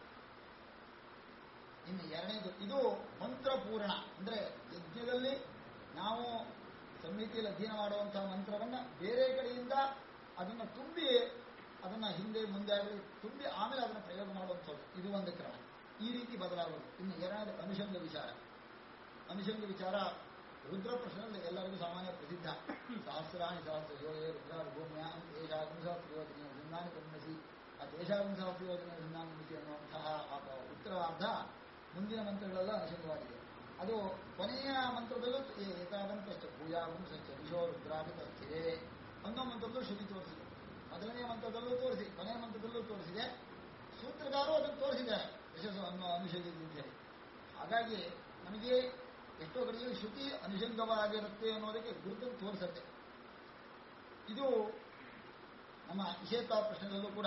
ಇನ್ನು ಎರಡನೇದು ಇದು ಮಂತ್ರ ಪೂರ್ಣ ಅಂದ್ರೆ ಯಜ್ಞದಲ್ಲಿ ನಾವು ಸಂಹಿತೆಯಲ್ಲಿ ಅಧ್ಯಯನ ಮಾಡುವಂತಹ ಮಂತ್ರವನ್ನ ಬೇರೆ ಕಡೆಯಿಂದ ಅದನ್ನ ತುಂಬಿ ಅದನ್ನ ಹಿಂದೆ ಮುಂದೆ ಆಗಲಿ ತುಂಬಿ ಆಮೇಲೆ ಅದನ್ನು ಪ್ರಯೋಗ ಮಾಡುವಂಥದ್ದು ಇದು ಒಂದು ಕ್ರಮ. ಈ ರೀತಿ ಬದಲಾಗೋದು. ಇನ್ನು ಎರಡನೇದು ಅನುಷಂಗ ವಿಚಾರ. ಅನುಷಂಗ ವಿಚಾರ ರುದ್ರ ಪ್ರಶ್ನೆಯಲ್ಲಿ ಎಲ್ಲರಿಗೂ ಸಾಮಾನ್ಯ ಪ್ರಸಿದ್ಧ. ಸಹಸ್ರಾಣಿ ಸಹಸ್ರಯೋಗೇ ರುದ್ರಾರು ಭೂಮಿಯ ದೇಶಾಗುಂಸಹಸ್ರಯೋಜನೆಯ ವೃಂದಾನಿ ಗಮನಿಸಿ ಆ ದೇಶಾಗುಂಸಹಸ್ರಯೋಜನೆ ವೃಂದಾನಿ ಗಮನಿಸಿ ಅನ್ನುವಂತಹ ಉತ್ತರಾರ್ಧ ಮುಂದಿನ ಮಂತ್ರಗಳೆಲ್ಲ ಅನುಷಂಗವಾಗಿದೆ. ಅದು ಕೊನೆಯ ಮಂತ್ರದಲ್ಲೂ ಏತಾವಂತಶ್ಚ ಭೂಯಾಗುಂಸಶ್ಚ ದಿಶೋ ರುದ್ರಾಭಿತ ಸ್ಥಿರೇ ಅನ್ನೋ ಮಂತ್ರದಲ್ಲೂ ಶ್ರುತಿ ತೋರಿಸಿದೆ. ಮೊದಲನೆಯ ಮಂತ್ರದಲ್ಲೂ ತೋರಿಸಿ ಕೊನೆಯ ಮಂತ್ರದಲ್ಲೂ ತೋರಿಸಿದೆ. ಸೂತ್ರಗಾರು ಅದನ್ನು ತೋರಿಸಿದ್ದಾರೆ ಯಶಸ್ಸು ಅನ್ನೋ ಅನುಷಂಗ ಅಂತ ಹೇಳಿ. ಹಾಗಾಗಿ ನಮಗೆ ಎಷ್ಟೋ ಕಡೆಯಲ್ಲಿ ಶ್ರುತಿ ಅನುಷಂಗವಾಗಿರುತ್ತೆ ಅನ್ನೋದಕ್ಕೆ ಗುರುತನ್ನು ತೋರಿಸುತ್ತೆ. ಇದು ನಮ್ಮ ನಿಷೇಧ ಪ್ರಶ್ನೆಗಳಲ್ಲೂ ಕೂಡ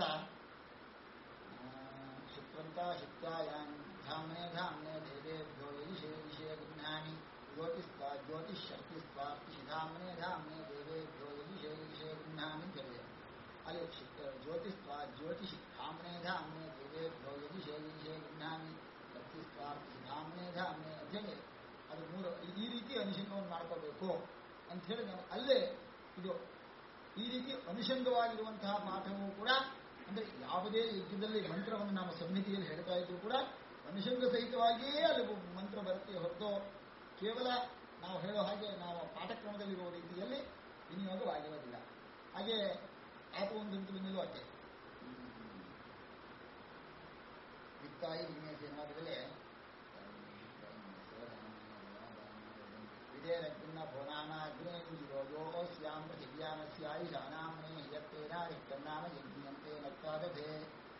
ಶುಕ್ರಂತ ಶುಕ್ತಾಯಾಮ್ ಧಾಮ್ನೆ ಧಾಮ್ನೆ ದೇವೇಭ್ಯೋ ಯಜಿಷೇ ವಿಷಯ ಗುಣ ಗೃಹಾಮಿ ಜ್ಯೋತಿಸ್ವಾ ಜ್ಯೋತಿಷ್ಶಕ್ತಿಸ್ವಾರ್ತಿಧಾಮ್ನೆ ಧಾಮ್ನೆ ದೇವೇಭ್ಯೋ ಯಜಿಷೇ ಗೃಹಾಮಿ ಅಂತ ಹೇಳಿದೆ. ಅಲ್ಲಿ ಜ್ಯೋತಿಸ್ವಾ ಜ್ಯೋತಿಷಿ ಧಾಮ್ನೆ ಧಾಮ್ನೆ ದೇವೇಭ್ಯೋ ಯಜಿಷೇ ಗೃಹಾಮಿ ಶಕ್ತಿಸ್ವಾರ್ತಿಧಾಮ್ನೆ ಧಾಮ್ನೆ ಅಂತ ಹೇಳಿ ಅದು ಮೂರು ಈ ರೀತಿ ಅನುಷಂಗವನ್ನು ಮಾಡ್ಕೋಬೇಕು ಅಂತ ಹೇಳಿ ನಾವು ಅಲ್ಲೇ ಇದು ಈ ರೀತಿ ಅನುಷಂಗವಾಗಿರುವಂತಹ ಪಾಠವೂ ಕೂಡ ಅಂದ್ರೆ ಯಾವುದೇ ಯಜ್ಞದಲ್ಲಿ ಮಂತ್ರವನ್ನು ನಾವು ಸಂಹಿತೆಯಲ್ಲಿ ಹೇಳ್ತಾ ಇದ್ರು ಕೂಡ ಅನುಷಂಗ ಸಹಿತವಾಗಿಯೇ ಅಲ್ಲಿ ಮಂತ್ರ ಬರುತ್ತೆ ಹೊರತು ಕೇವಲ ನಾವು ಹೇಳೋ ಹಾಗೆ ನಾವು ಪಾಠಕ್ರಮದಲ್ಲಿರುವ ರೀತಿಯಲ್ಲಿ ವಿನಿಯೋಗವಾಗಿರೋದಿಲ್ಲ. ಹಾಗೆ ಆತ ಒಂದಂತೂ ಬಂದಿಲ್ಲೂ ಅಷ್ಟೇ ವಿತ್ತಾಯಿ ವಿನ್ಯಾಸ ಎನ್ನುವುದರಲ್ಲಿ ವಿಧೇರಗ್ನ ಭೋನಾನಾಗ್ನೇಂದಿರೋ ಯೋಸ್ಯಾಂ ಪೃಥಿವ್ಯಾಮಸ್ಯಾಯುಷಾನಾಮ್ನೇ ಯತ್ತೇನಾರಿಕ್ಕನ್ನಾಮ ಯಜ್ಞಂತೆ ನಕ್ಕಾದಭೇ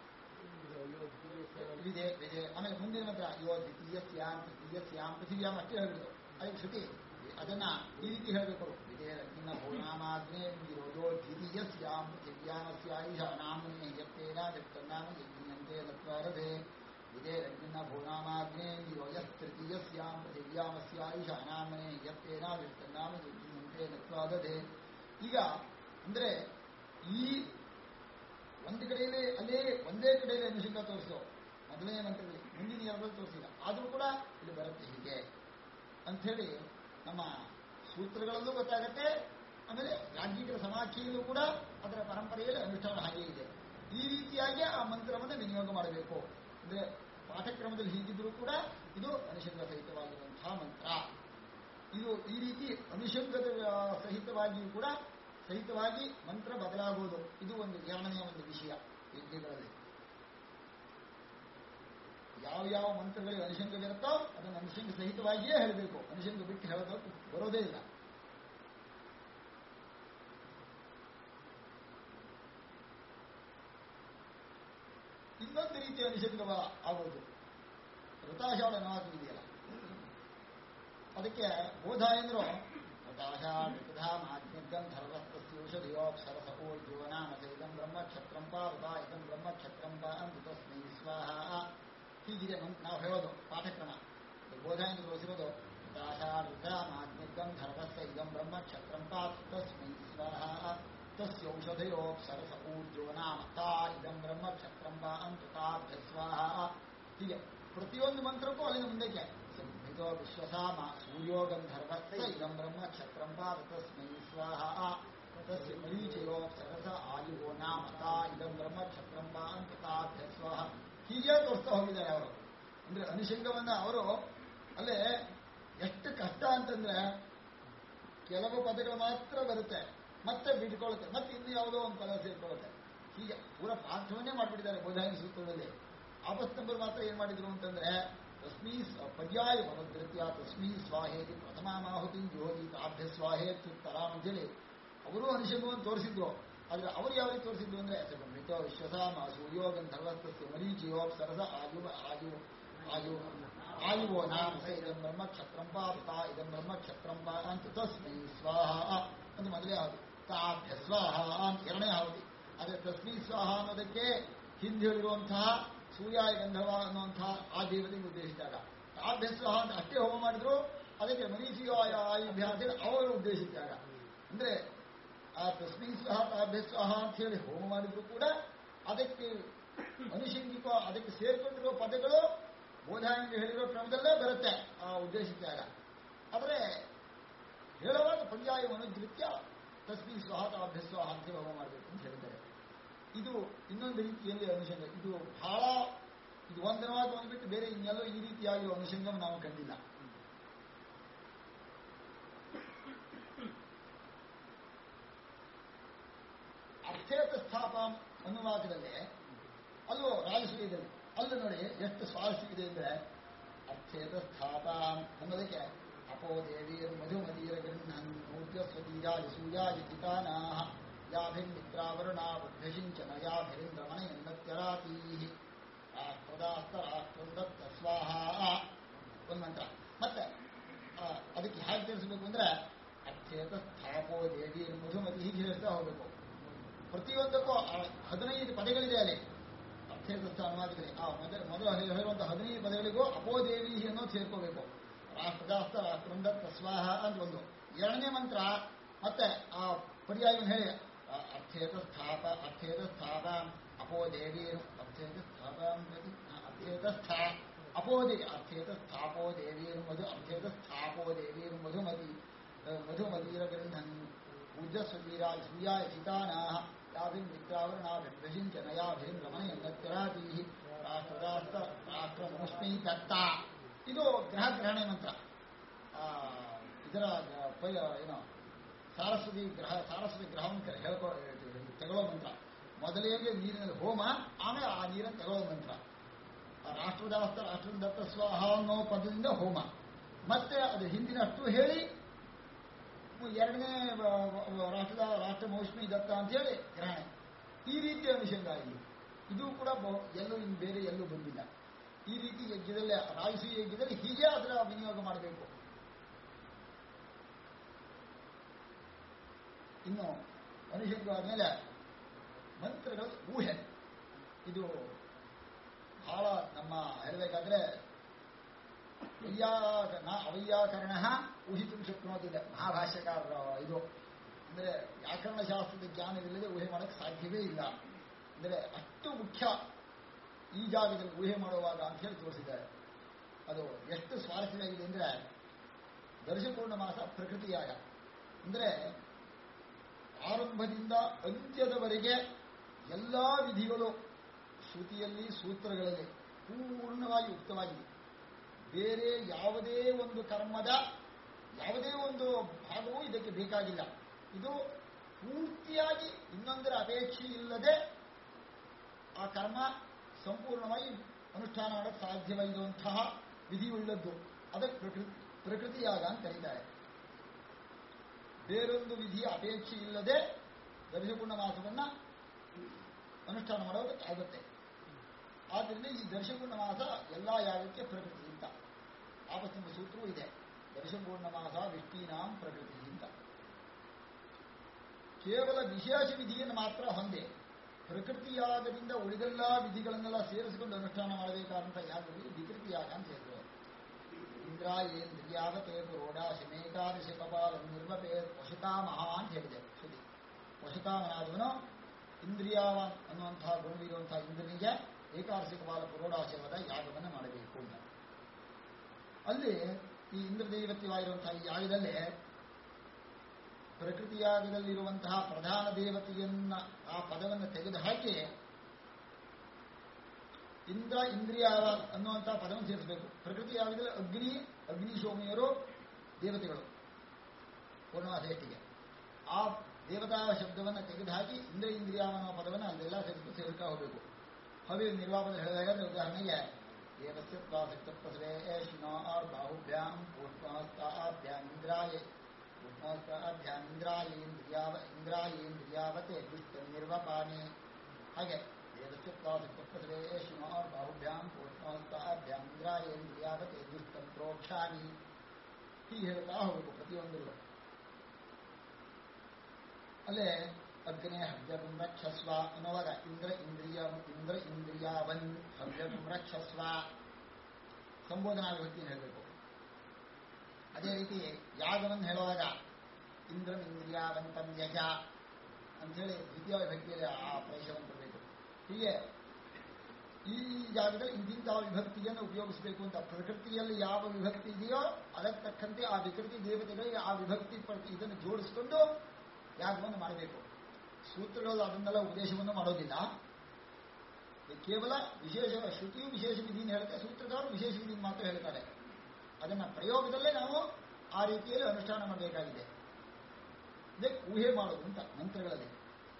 ವಿಧೆ ವಿಧೆ. ಆಮೇಲೆ ಮುಂದಿನ ಮಂತ್ರ ಯೋ ದ್ವಿತೀಯಸ್ಯಾಂ ಪೃಥಿವ್ಯಾಂ ಅಷ್ಟೇ ಹೇಳ್ಬಿಡು. ಅದಕ್ಕೆ ಶ್ರುತಿ ಅದನ್ನ ಈ ರೀತಿ ಹೇಳಬೇಕು. ವಿಧೇರಗ್ನ ಭೋನಾನಾಗ್ನೇಂದಿರೋ ಯೋ ದ್ವಿತೀಯಸ್ಯಾಂ ಪೃಥಿವ್ಯಾಮಸ್ಯಾಯುಷಾನಾಮ್ನೇ ಯತ್ತೇನಾರಿಕ್ಕನ್ನಾಮ ಯಜ್ಞಂತೆ ನಕ್ಕಾದಭೇ ವಿಧೇರಗ್ನ ಭೋನಾಮಾಗ್ನೇಂದಿರೋ ಯಸ್ತೃತೀಯಸ್ಯಾಂ ಪೃಥಿವ್ಯಾಮಸ್ಯಾಯುಷಾನಾಮ್ನೇ ಯತ್ತೇನಾರಿಕ್ಕನ್ನಾಮ ಯಜ್ಞಂತೆ ನಕ್ಕಾದಭೇ. ಈಗ ಅಂದ್ರೆ ಈ ಒಂದು ಕಡೆಯಲ್ಲಿ ಅಲ್ಲೇ ಒಂದೇ ಕಡೆಯಲ್ಲಿ ಅನುಷಂಗ ತೋರಿಸೋ ಮೊದಲನೇ ಮಂತ್ರದಲ್ಲಿ ಮುಂದಿನ ಎರಡರಲ್ಲಿ ತೋರಿಸಿಲ್ಲ ಆದರೂ ಕೂಡ ಇಲ್ಲಿ ಬರುತ್ತೆ ಹೀಗೆ ಅಂಥೇಳಿ ನಮ್ಮ ಸೂತ್ರಗಳಲ್ಲೂ ಗೊತ್ತಾಗತ್ತೆ. ಆಮೇಲೆ ರಾಜ್ಯಗಳ ಸಮಾಖ್ಯೆಯಲ್ಲೂ ಕೂಡ ಅದರ ಪರಂಪರೆಯಲ್ಲಿ ಅನುಷ್ಠಾನ ಹಾಗೆ ಇದೆ. ಈ ರೀತಿಯಾಗಿ ಆ ಮಂತ್ರವನ್ನು ವಿನಿಯೋಗ ಮಾಡಬೇಕು. ಅಂದ್ರೆ ಪಾಠಕ್ರಮದಲ್ಲಿ ಹೀಗಿದ್ರೂ ಕೂಡ ಇದು ಅನುಷಂಗ ಸಹಿತವಾಗಿರುವಂತಹ ಮಂತ್ರ. ಇದು ಈ ರೀತಿ ಅನುಷಂಗದ ಸಹಿತವಾಗಿಯೂ ಕೂಡ ಸಹಿತವಾಗಿ ಮಂತ್ರ ಬದಲಾಗುವುದು ಇದು ಒಂದು ಧ್ಯಾನನೆಯ ಒಂದು ವಿಷಯ. ಯಜ್ಞಗಳಲ್ಲಿ ಯಾವ ಮಂತ್ರಗಳಿಗೆ ಅನುಷಂಗವಿರುತ್ತೋ ಅದನ್ನು ಅನುಷಂಗ ಸಹಿತವಾಗಿಯೇ ಹೇಳಬೇಕು. ಅನುಷಂಗ ಬಿಟ್ಟು ಹೇಳೋದಕ್ಕೆ ಬರೋದೇ ಇಲ್ಲ. ಇನ್ನೊಂದು ರೀತಿಯ ಅನುಷಂಗವ ಆಗೋದು ಋತಾಷಾಢ ಅನ್ನೋದಿದೆಯಲ್ಲ, ಅದಕ್ಕೆ ಬೋಧಾಯಂದ್ರು ಧರ್ವಸ್ತಸ್ಯೋಷಧಿಯೋಪ್ಸರಸೋಜ್ಯೋನಾಮಸೈದಂ ಬ್ರಹ್ಮಕ್ಷತ್ರಂ ಪಾವತಾ ಇದಂ ಬ್ರಹ್ಮಕ್ಷತ್ರಂ ಪಾಂತು ತಸ್ಮೈ ಸ್ವಾಹ. ಹೀಗಿದೆ ನಾವು ಹೇಳೋದು ಪಾಠಕ್ರಮ. ಬೋಧಾಯಂದ್ರು ತೋರಿಸಿರೋದು ಋತಾಷಾಢೃತಾಮಾಜ್ಞಂ ಧರ್ವಸ್ಥ ಇದಂ ಬ್ರಹ್ಮಕ್ಷತ್ರಂ ಪಾತು ತಸ್ಮೈ ಸ್ವಾಹ ತಸ್ಯೌಷಧಯೋಪ್ಸರಸ ಊರ್ಜೋನಾಮತಾ ಇದಂ ಬ್ರಹ್ಮಕ್ಷತ್ರಂ ಪಾಂತು ತಾಭ್ಯ ಸ್ವಾಹ. ಹೀಗೆ ಪ್ರತಿಯೊಂದು ಮಂತ್ರಕ್ಕೂ ಅಲ್ಲಿನ ಮುಂದಕ್ಕೆ ಸಂಹಿತೋ ವಿಶ್ವಸಾಮ ಸೂರ್ಯೋ ಗಂಧರ್ವಸ್ಥ ಇದಂ ಬ್ರಹ್ಮಕ್ಷತ್ರಂ ಪಾದ ತಸ್ಮೈ ಸ್ವಾಹ ತಸ್ಯ ಮರೀಚಯೋಪ್ಸರಸ ಆಯುವೋ ನಾಮತಾ ಇದಂ ಬ್ರಹ್ಮಕ್ಷತ್ರಂ ಪಾಂತು ತಾಭ್ಯ ಸ್ವಾಹ. ಹೀಗೆ ತೋರಿಸ್ತಾ ಹೋಗಿದ್ದಾರೆ ಅವರು. ಅಂದ್ರೆ ಅನುಷಂಗವನ್ನ ಅವರು ಅಲ್ಲೇ ಎಷ್ಟು ಕಷ್ಟ ಅಂತಂದ್ರೆ ಕೆಲವು ಪದಗಳು ಮಾತ್ರ ಬರುತ್ತೆ, ಮತ್ತೆ ಬಿಟ್ಕೊಳ್ಳುತ್ತೆ, ಮತ್ತೆ ಇನ್ನು ಯಾವುದೋ ಒಂದು ಪದ ಸೇರ್ಕೊಳ್ಳುತ್ತೆ. ಹೀಗೆ ಪೂರ ಪಾಠವನ್ನೇ ಮಾಡಿಬಿಟ್ಟಿದ್ದಾರೆ ಬೋಧಾಯನ ಸೂತ್ರದಲ್ಲಿ. ಆಪಸ್ತಂಬರು ಮಾತ್ರ ಏನ್ ಮಾಡಿದ್ರು ಅಂತಂದ್ರೆ ತಸ್ಮೀ ಪರ್ಯಾಯ ಮನೋಧೃತ್ಯ ತಸ್ಮೀ ಸ್ವಾಹೇತಿ ಪ್ರಥಮಾಹುತಿ ಜೋಗಿ ತಾಭ್ಯ ಸ್ವಾಹೇತ್ಯುತ್ತರಾಮ್ ಅಂತೇಳಿ ಅವರು ಅನುಷಂಗವನ್ನು ತೋರಿಸಿದ್ರು. ಆದ್ರೆ ಅವರು ಯಾವ ರೀತಿ ತೋರಿಸಿದ್ರು ಅಂದ್ರೆ ಮೃತ ವಿಶ್ವಸಾಮ ಸೂರ್ಯೋ ಗಂಧರ್ವಸ್ಥ ಮರೀಚಿಯೋಪ್ಸರಸ ಆಯುವೋ ನಾಮ ಇದಂ ಬ್ರಹ್ಮಕ್ಷತ್ರಂ ಪಾತ ಇದಂ ಬ್ರಹ್ಮಕ್ಷತ್ರಂ ಅಂತ ತಸ್ಮೈ ಸ್ವಾಹ ಅಂತ ಮೊದಲೇ ಆಹುತಿ, ತಾಭ್ಯ ಸ್ವಾಹ ಅಂತ ಎರಡನೇ ಆಹುತಿ. ಆದ್ರೆ ತಸ್ಮೈ ಸ್ವಾಹ ಅನ್ನೋದಕ್ಕೆ ಹಿಂದೆ ಹೇಳಿರುವಂತಹ ಸೂರ್ಯಾಯ ಗಂಧರ್ವ ಅನ್ನುವಂತಹ ಆ ದೇವತೆಗೆ ಉದ್ದೇಶಿಸಿದಾಗ ತಾಭ್ಯ ಸ್ವಾಹ ಅಂತ ಅಷ್ಟೇ ಹೋಮ ಮಾಡಿದ್ರು. ಅದಕ್ಕೆ ಮರೀಚಿಯೋ ಆಯುಭ್ಯ ಅಂತ ಹೇಳಿ ಅವರು ಉದ್ದೇಶಿಸಿದಾಗ ಅಂದ್ರೆ ಆ ತಸ್ಮೈ ಸ್ವಾಹ ತಾಭ್ಯ ಸ್ವಾಹ ಅಂತ ಹೇಳಿ ಹೋಮ ಮಾಡಿದ್ರು ಕೂಡ ಅದಕ್ಕೆ ಅನುಷಂಗಿಕ ಅದಕ್ಕೆ ಸೇರ್ಕೊಂಡಿರುವ ಪದಗಳು ಬೋಧಾಯನಿಗೆ ಹೇಳಿರೋ ಕ್ರಮದಲ್ಲೇ ಬರುತ್ತೆ ಆ ಉದ್ದೇಶಿಸಿದಾಗ. ಆದರೆ ಹೇಳುವಾಗ ಪರ್ಯಾಯ ಮನುಧೃತ್ಯ ತಸ್ಮೈ ಸ್ವಾಹ ತಾಭ್ಯ ಸ್ವಾಹ ಅಂತ ಹೇಳಿ ಹೋಮ ಮಾಡಬೇಕು ಅಂತ ಹೇಳಿದ್ದಾರೆ. ಇದು ಇನ್ನೊಂದು ರೀತಿಯಲ್ಲಿ ಅನುಷಂಗ. ಇದು ಬಹಳ ಇದು ಒಂದರವಾಗಿ ಬಂದ್ಬಿಟ್ಟು ಬೇರೆ ಇನ್ನೆಲ್ಲೋ ಈ ರೀತಿಯಾಗಿರುವ ಅನುಷಂಗವನ್ನು ನಾವು ಕಂಡಿಲ್ಲ. ಅರ್ಥೇತ ಸ್ಥಾಪಂ ಅನುವಾದದಲ್ಲೇ ಅಲ್ಲೂ ರಾಜಸೂಯದಲ್ಲಿ ಅಲ್ಲೂ ನೋಡಿ ಎಷ್ಟು ಸ್ವಾರಸ್ಯ ಇದೆ ಅಂದ್ರೆ ಅರ್ಥೇತ ಸ್ಥಾಪಂ ಅನ್ನೋದಕ್ಕೆ ಅಪೋ ದೇವೀರ್ ಮಧುಮತೀರ ಗೃಹನ್ ಮೂರ್ಜಸ್ವತೀರಾಜಸೂಯಾಜ ಚಿತಾನಾ ಯಾಭಿರ್ಮಿತ್ರಾವರುಣಾ ಬುದ್ಧಶಿಂಚನ ಯಾಭಿರಿಂದ್ರಮಣಯನ್ನತ್ಯರಾತೀ ರಾಷ್ಟ್ರದಾಸ್ತರಾಷ್ಟ್ರಂದತ್ತ ಸ್ವಾಹ ಒಂದು ಮಂತ್ರ. ಮತ್ತೆ ಅದಕ್ಕೆ ಹೇಗೆ ತಿಳಿಸಬೇಕು ಅಂದ್ರೆ ಅರ್ಥೇತ ಸ್ಥಾಪೋ ದೇವಿ ಮಧುಮತಿ ಹೀಗೆ ಹೇಳ್ತಾ ಹೋಗಬೇಕು. ಪ್ರತಿಯೊಂದಕ್ಕೂ 15 ಪದಗಳಿದೆ ಅಲ್ಲಿ ಅರ್ಥೇತ ಸ್ಥಾನವಾಗಿದೆ. ಆ ಮೊದಲು ಹೇಳುವಂತಹ 15 ಪದಗಳಿಗೂ ಅಪೋದೇವಿ ಅನ್ನೋದು ಸೇರ್ಕೋಬೇಕು. ರಾಷ್ಟ್ರದಾಸ್ತ ರಾಷ್ಟ್ರಂದತ್ತ ಸ್ವಾಹ ಅಂತ ಒಂದು. ಎರಡನೇ ಮಂತ್ರ ಮತ್ತೆ ಆ ಪರ್ಯಾಯವನ್ನು ಹೇಳಿ ಅರ್ಥೇತ ಸ್ಥಾಪ ಅಪೋ ದೇವೀರು ಅರ್ಥೇತ ಸ್ಥಾಪ ಅರ್ಥೇತ ಸ್ಥಾ ಅಪೋದೇ ಅರ್ಥೇತ ಸ್ಥಾಪೋ ದೇವೀರು ಮಧು ಅರ್ಥೇತ ಸ್ಥಾಪೋ ದೇವೀರು ಮಧುಮದೀರ ಗೃಹನ್ ಊರ್ಜಸ್ವೀರಾ ಸೂರ್ಯಾಯ ಚಿತಾನಾ ಯಾಭಿರ್ಮಿತ್ರಾವರಣಾಭಿರ್ಭಜಿಂಚನಯಾಭಿರ್ ರಮಣಯನ್ನತ್ಯರಾತೀ ರಾಷ್ಟ್ರದಾಸ್ತ ರಾಷ್ಟ್ರಮೋಷ್ಮೈ ದತ್ತ. ಇದು ಗ್ರಹಣೆ ಮಂತ್ರ. ಇದರ ಏನೋ ಸಾರಸ್ವತಿ ಗ್ರಹವನ್ನು ತಗೊಳ್ಳೋ ಮಂತ್ರ. ಮೊದಲಿಗೆ ನೀರಿನಲ್ಲಿ ಹೋಮ, ಆಮೇಲೆ ಆ ನೀರನ್ನು ತಗೊಳ್ಳೋ ಮಂತ್ರ. ರಾಷ್ಟ್ರದಾಸ್ತ ರಾಷ್ಟ್ರದತ್ತ ಸ್ವಾಹ ಅನ್ನೋ ಪದದಿಂದ ಹೋಮ, ಮತ್ತೆ ಅದು ಹಿಂದಿನಷ್ಟು ಹೇಳಿ ಎರಡನೇ ರಾಷ್ಟ್ರ ಮೌಷ್ಮಿ ದತ್ತ ಅಂತ ಹೇಳಿ ಗ್ರಹಣೆ. ಈ ರೀತಿಯ ವಿಷಯ ಇಲ್ಲಿ ಇದು ಕೂಡ ಎಲ್ಲೂ ಇನ್ನು ಬೇರೆ ಎಲ್ಲೂ ಬಂದಿಲ್ಲ. ಈ ರೀತಿ ಯಜ್ಞದಲ್ಲಿ ರಾಜಸೂಯ ಯಜ್ಞದಲ್ಲಿ ಹೀಗೆ ಅದರ ವಿನಿಯೋಗ ಮಾಡಬೇಕು. ಇನ್ನು ಮನುಷ್ಯನಿಗೂ ಆದ್ಮೇಲೆ ಮಂತ್ರಗಳು ಊಹೆ. ಇದು ಬಹಳ ನಮ್ಮ ಹೇಳಬೇಕಾದ್ರೆ ಅವೈಯಾಕರಣ ಊಹಿತು ಶಕ್ನೋದಿದೆ ಮಹಾಭಾಷ್ಯಕಾರರ ಇದು. ಅಂದರೆ ವ್ಯಾಕರಣಶಾಸ್ತ್ರದ ಜ್ಞಾನವಿಲ್ಲದೆ ಊಹೆ ಮಾಡೋಕ್ಕೆ ಸಾಧ್ಯವೇ ಇಲ್ಲ. ಅಂದರೆ ಅಷ್ಟು ಮುಖ್ಯ ಈ ಜಾಗದಲ್ಲಿ ಊಹೆ ಮಾಡುವಾಗ ಅಂತ ಹೇಳಿ ತೋರಿಸಿದ್ದಾರೆ. ಅದು ಎಷ್ಟು ಸ್ವಾರಸ್ಯವಾಗಿದೆ ಅಂದರೆ ದರ್ಶಪೂರ್ಣ ಮಾಸ ಪ್ರಕೃತಿಯಾಗ. ಅಂದರೆ ಆರಂಭದಿಂದ ಅಂತ್ಯದವರೆಗೆ ಎಲ್ಲ ವಿಧಿಗಳು ಶ್ರುತಿಯಲ್ಲಿ ಸೂತ್ರಗಳಲ್ಲಿ ಪೂರ್ಣವಾಗಿ ಉಕ್ತವಾಗಿದೆ. ಬೇರೆ ಯಾವುದೇ ಒಂದು ಕರ್ಮದ ಯಾವುದೇ ಒಂದು ಭಾಗವೂ ಇದಕ್ಕೆ ಬೇಕಾಗಿಲ್ಲ. ಇದು ಪೂರ್ತಿಯಾಗಿ ಇನ್ನೊಂದರ ಅಪೇಕ್ಷೆ ಇಲ್ಲದೆ ಆ ಕರ್ಮ ಸಂಪೂರ್ಣವಾಗಿ ಅನುಷ್ಠಾನ ಮಾಡಕ್ಕೆ ಸಾಧ್ಯವಿರುವಂತಹ ವಿಧಿಯುಳ್ಳದ್ದು. ಅದಕ್ಕೆ ಪ್ರಕೃತಿಯಾಗ ಅಂತ ಕರೀತಾರೆ. ಬೇರೊಂದು ವಿಧಿಯ ಅಪೇಕ್ಷೆ ಇಲ್ಲದೆ ದರ್ಶಪೂರ್ಣ ಮಾಸವನ್ನು ಅನುಷ್ಠಾನ ಮಾಡೋದಕ್ಕೆ ಆಗುತ್ತೆ. ಆದ್ದರಿಂದ ಈ ದರ್ಶಪೂರ್ಣ ಮಾಸ ಎಲ್ಲ ಯಾಗಕ್ಕೆ ಪ್ರಕೃತಿ ಅಂತ ಆಪಸ್ತಂಭ ಸೂತ್ರವೂ ಇದೆ. ದರ್ಶಪೂರ್ಣ ಮಾಸ ವಿಷ್ಣೀನಾಂ ಪ್ರಕೃತಿ ಅಂತ. ಕೇವಲ ವಿಶೇಷ ವಿಧಿಯನ್ನು ಮಾತ್ರ ಹೊಂದೆ ಪ್ರಕೃತಿಯಾಗದಿಂದ ಉಳಿದೆಲ್ಲ ವಿಧಿಗಳನ್ನೆಲ್ಲ ಸೇರಿಸಿಕೊಂಡು ಅನುಷ್ಠಾನ ಮಾಡಬೇಕಾದಂಥ ಯಾಗದಲ್ಲಿ ವಿಕೃತಿ ಯಾಗ ಅಂತ ಹೇಳ್ತಾರೆ. ಇಂದ್ರಾಯೇಂದ್ರಿಯಾವತೆ ಪುರೋಡಾಶಮೇಕಾದಶಿ ಕಪಾಲ ನಿರ್ವಪೇ ವಶುಕಾಮಹ ಅಂತ ಹೇಳಿದೆ ಶ್ರುತಿ. ವಶುಕಾಮನಾದವನು ಇಂದ್ರಿಯಾವ ಅನ್ನುವಂತಹ ಗುಣವಿರುವಂತಹ ಇಂದ್ರನಿಗೆ ಏಕಾದಶಿ ಕಪಾಲ ಪುರೋಡಾಶಯವಾದ ಯಾಗವನ್ನು ಮಾಡಬೇಕು ಅಂತ. ಅಲ್ಲಿ ಈ ಇಂದ್ರದೇವತೆಯಾಗಿರುವಂತಹ ಈ ಯಾಗದಲ್ಲೇ ಪ್ರಕೃತಿಯಾಗದಲ್ಲಿರುವಂತಹ ಪ್ರಧಾನ ದೇವತೆಯನ್ನ ಆ ಪದವನ್ನು ತೆಗೆದುಹಾಕಿ ಇಂದ್ರಿಯಾವ ಅನ್ನುವಂತಹ ಪದವನ್ನು ಸೇರಿಸಬೇಕು. ಪ್ರಕೃತಿಯಾಗದಲ್ಲಿ ಅಗ್ನಿಶೋಮಿಯರು ದೇವತೆಗಳು ಪೂರ್ಣವಾದಷ್ಟಿಗೆ ಆ ದೇವತಾ ಶಬ್ದವನ್ನು ತೆಗೆದುಹಾಕಿ ಇಂದ್ರಿಯಾವ ಅನ್ನೋ ಪದವನ್ನು ಅಲ್ಲೆಲ್ಲ ಸೇರಿಸ್ತಾ ಹೋಗಬೇಕು. ಹವಿ ನಿರ್ವಾಪದ ಹೇಳಿದಾಗ ಉದಾಹರಣೆಗೆ ದೇವಸ್ಯತ್ವಾಸಕ್ತಪ್ರಸವೇ ಶಿನೋರ್ ಬಾಹುಭ್ಯಾಂ ಪುಷ್ಪಹಸ್ತಾಭ್ಯಾಂ ಇಂದ್ರಾಯೇಂದ್ರಿಯಾವತೆ ದುಷ್ಟ ನಿರ್ವಪಾನಿ. ಹಾಗೆ ದೇವಸ್ಯತ್ವಾಸಕ್ತಪ್ರಸವೇ ಶಿನೋರ್ ಬಾಹುಭ್ಯಾಂ ಪುಷ್ಪಹಸ್ತಾಭ್ಯಾಂ ಇಂದ್ರಾಯೇಂದ್ರಿಯಾವತೆ ದುಷ್ಟಂ ಪ್ರೋಕ್ಷಾಮಿ. ಹೀಗೆ ಹೇಳ್ತಾ ಹೋಗಬೇಕು ಪ್ರತಿಯೊಂದರಲ್ಲೂ. ಅಲ್ಲೇ ಅಗ್ನೇ ಹವ್ಯಕಂ ರಕ್ಷಸ್ವ ಅನ್ನೋವಾಗ ಇಂದ್ರ ಇಂದ್ರಿಯಾವನ್ ಹವ್ಯಕಂ ರಕ್ಷಸ್ವ ಸಂಬೋಧನಾ ವಿಭಕ್ತಿಯನ್ನು ಹೇಳಬೇಕು. ಅದೇ ರೀತಿ ಯಾಗವನ್ನು ಹೇಳುವಾಗ ಇಂದ್ರಂ ಇಂದ್ರಿಯಾವಂತಂ ಯಜ ಅಂಥೇಳಿ ದ್ವಿತೀಯ ವಿಭಕ್ತಿಯಲ್ಲಿ ಆ ಪ್ರವೇಶವನ್ನು ಕೊಡಬೇಕು. ಹೀಗೆ ಈ ಜಾಗದಲ್ಲಿ ಇಂತಿಂತಹ ವಿಭಕ್ತಿಯನ್ನು ಉಪಯೋಗಿಸಬೇಕು ಅಂತ. ಪ್ರಕೃತಿಯಲ್ಲಿ ಯಾವ ವಿಭಕ್ತಿ ಇದೆಯೋ ಅದಕ್ಕೆ ತಕ್ಕಂತೆ ಆ ವಿಕೃತಿ ದೇವತೆಗಳಿಗೆ ಆ ವಿಭಕ್ತಿ ಇದನ್ನು ಜೋಡಿಸಿಕೊಂಡು ಯಾಗವನ್ನು ಮಾಡಬೇಕು. ಸೂತ್ರಗಳು ಅದನ್ನೆಲ್ಲ ಉಪದೇಶವನ್ನು ಮಾಡೋದಿಲ್ಲ. ಕೇವಲ ವಿಶೇಷ ಶ್ರುತಿಯು ವಿಶೇಷ ವಿಧಿಯನ್ನು ಹೇಳುತ್ತೆ, ಸೂತ್ರದವರು ವಿಶೇಷ ವಿಧಿಯನ್ನು ಮಾತ್ರ ಹೇಳ್ತಾರೆ. ಅದನ್ನು ಪ್ರಯೋಗದಲ್ಲೇ ನಾವು ಆ ರೀತಿಯಲ್ಲಿ ಅನುಷ್ಠಾನ ಮಾಡಬೇಕಾಗಿದೆ. ಇದಕ್ಕೆ ಊಹೆ ಮಾಡೋದು ಅಂತ ಮಂತ್ರಗಳಲ್ಲಿ.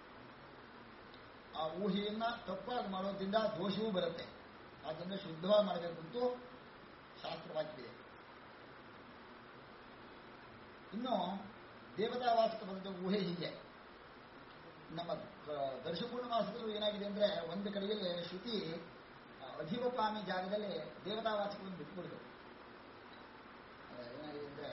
ಆ ಊಹೆಯನ್ನ ತಪ್ಪಾಗಿ ಮಾಡೋದ್ರಿಂದ ದೋಷವೂ ಬರುತ್ತೆ. ಆದ್ದರಿಂದ ಶುದ್ಧವಾಗಿ ಮಾಡಬೇಕು ಅಂತೂ ಶಾಸ್ತ್ರವಾಕ್ಯವಿದೆ. ಇನ್ನು ದೇವತಾವಾಚಕ ಪದದ ಊಹೆ ಹೀಗೆ. ನಮ್ಮ ದರ್ಶಪೂರ್ಣ ಮಾಸದಲ್ಲೂ ಏನಾಗಿದೆ ಅಂದರೆ ಒಂದು ಕಡೆಯಲ್ಲಿ ಶ್ರುತಿ ಅಧಿವಕಾಮಿ ಜಾಗದಲ್ಲಿ ದೇವತಾವಾಚಕವನ್ನು ಬಿಟ್ಬಿಡ್ತು. ಏನಾಗಿದೆ ಅಂದರೆ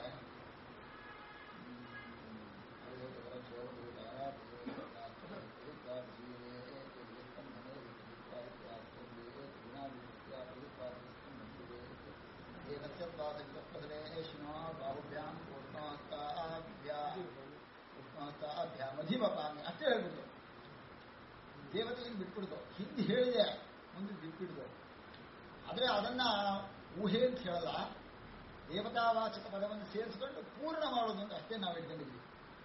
ದೇವತೆಯನ್ನು ಬಿಟ್ಬಿಡ್ತು. ಹಿಂದೆ ಹೇಳಿದೆ, ಮುಂದೆ ಬಿಟ್ಬಿಡ್ತು. ಆದರೆ ಅದನ್ನ ಊಹೆ ಅಂತ ಹೇಳಲ್ಲ, ದೇವತಾವಾಚಕ ಪದವನ್ನು ಸೇರಿಸಿಕೊಂಡು ಪೂರ್ಣ ಮಾಡೋದು ಅಂತ ಅಷ್ಟೇ ನಾವು ಇಟ್ಕೊಂಡಿದ್ವಿ.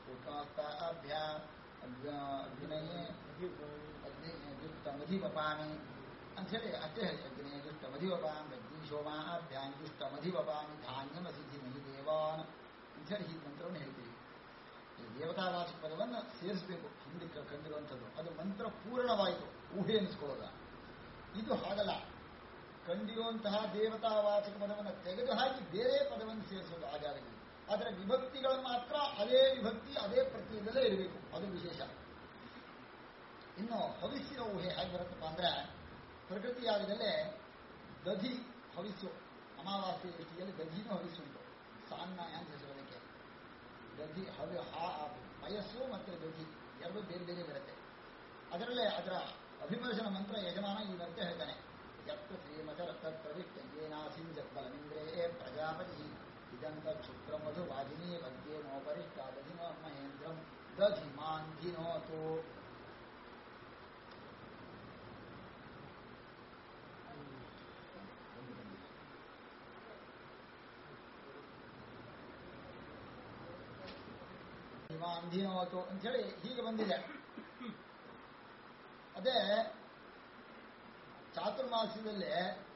ಮಧಿವಪಾಮಿ ಅಂತ ಹೇಳಿ ಅಷ್ಟೇ ಹೇಳಿ, ಅಗ್ನೇ ದುಷ್ಟ ಮಧಿವಪಾಮಿ ಅಗ್ನಿಶೋಮಾಭ್ಯಾಂ ದುಷ್ಟ ಮಧಿವಪಾಮಿ ಧಾನ್ಯಮ ಸಿದ್ಧಿ ಮಹಿ ದೇವಾನ್ ಅಂತ ಹೇಳಿ ಈ ಮಂತ್ರವನ್ನು ಹೇಳ್ತೀವಿ. ಈ ದೇವತಾವಾಚಕ ಪದವನ್ನು ಸೇರಿಸಬೇಕು ಹಿಂದಕ್ಕೆ ಕಂಡಿರುವಂಥದ್ದು. ಅದು ಮಂತ್ರ ಪೂರ್ಣವಾಯಿತು, ಊಹೆ ಎನಿಸ್ಕೊಳ್ಳೋದ. ಇದು ಹಾಗಲ್ಲ, ಕಂಡಿರುವಂತಹ ದೇವತಾವಾಚಕ ಪದವನ್ನು ತೆಗೆದು ಹಾಕಿ ಬೇರೆ ಪದವನ್ನು ಸೇರಿಸೋದು ಆ ಜಾಗದಲ್ಲಿ. ಅದರ ವಿಭಕ್ತಿಗಳು ಮಾತ್ರ ಅದೇ ವಿಭಕ್ತಿ ಅದೇ ಪ್ರತ್ಯಯದಲ್ಲೇ ಇರಬೇಕು, ಅದು ವಿಶೇಷ. ಇನ್ನು ಹವಿಸ್ಸಿನ ಊಹೆ ಹೇಗೆ ಬರುತ್ತಪ್ಪ ಅಂದ್ರೆ, ಪ್ರಕೃತಿಯಾಗದಲ್ಲೇ ದಧಿ ಹವಿಸ್ಸು, ಅಮಾವಾಸ್ಯೆ ದೃಷ್ಟಿಯಲ್ಲಿ ದಧಿನೂ ಹವಿಸ್ಸುಂಟು, ಸಾನ್ನಾಯ ಅಂತ ಹೆಸರೋದಕ್ಕೆ. ದಧಿ ವಯಸ್ಸು ಮತ್ತು ದಧಿ ಎರಡು ಬೇರೆ ಬೇರೆ ಬರುತ್ತೆ. ಅದರಲ್ಲೇ ಅದರ ಅಭಿಮರ್ಶನ ಮಂತ್ರ ಯಜಮಾನ ಈ ಮಂತ್ರ ಹೇಳ್ತಾನೆ, ಯತ್ರ ಶ್ರೀಮಚರ ತತ್ಪ್ರವಿಷ್ಟೇನಾಸಿಂಜತ್ಬಲಮಿಂದ್ರೇ ಪ್ರಜಾಪತಿ ಇದಂತ ಕ್ಷುದ್ರ ಮಧು ವಾಜಿನಿ ಮಧ್ಯೆ ನೋಪರಿಷ್ಟ ದಧಿನೋ ಮಹೇಂದ್ರಂ ದಧಿಮಾಂಧಿನೋತು. ಅಂಧಿನೋತು ಅಂತ ಹೇಳಿ ಹೀಗೆ ಬಂದಿದೆ. ಅದೇ ಚಾತುರ್ಮಾಸ್ಯದಲ್ಲಿ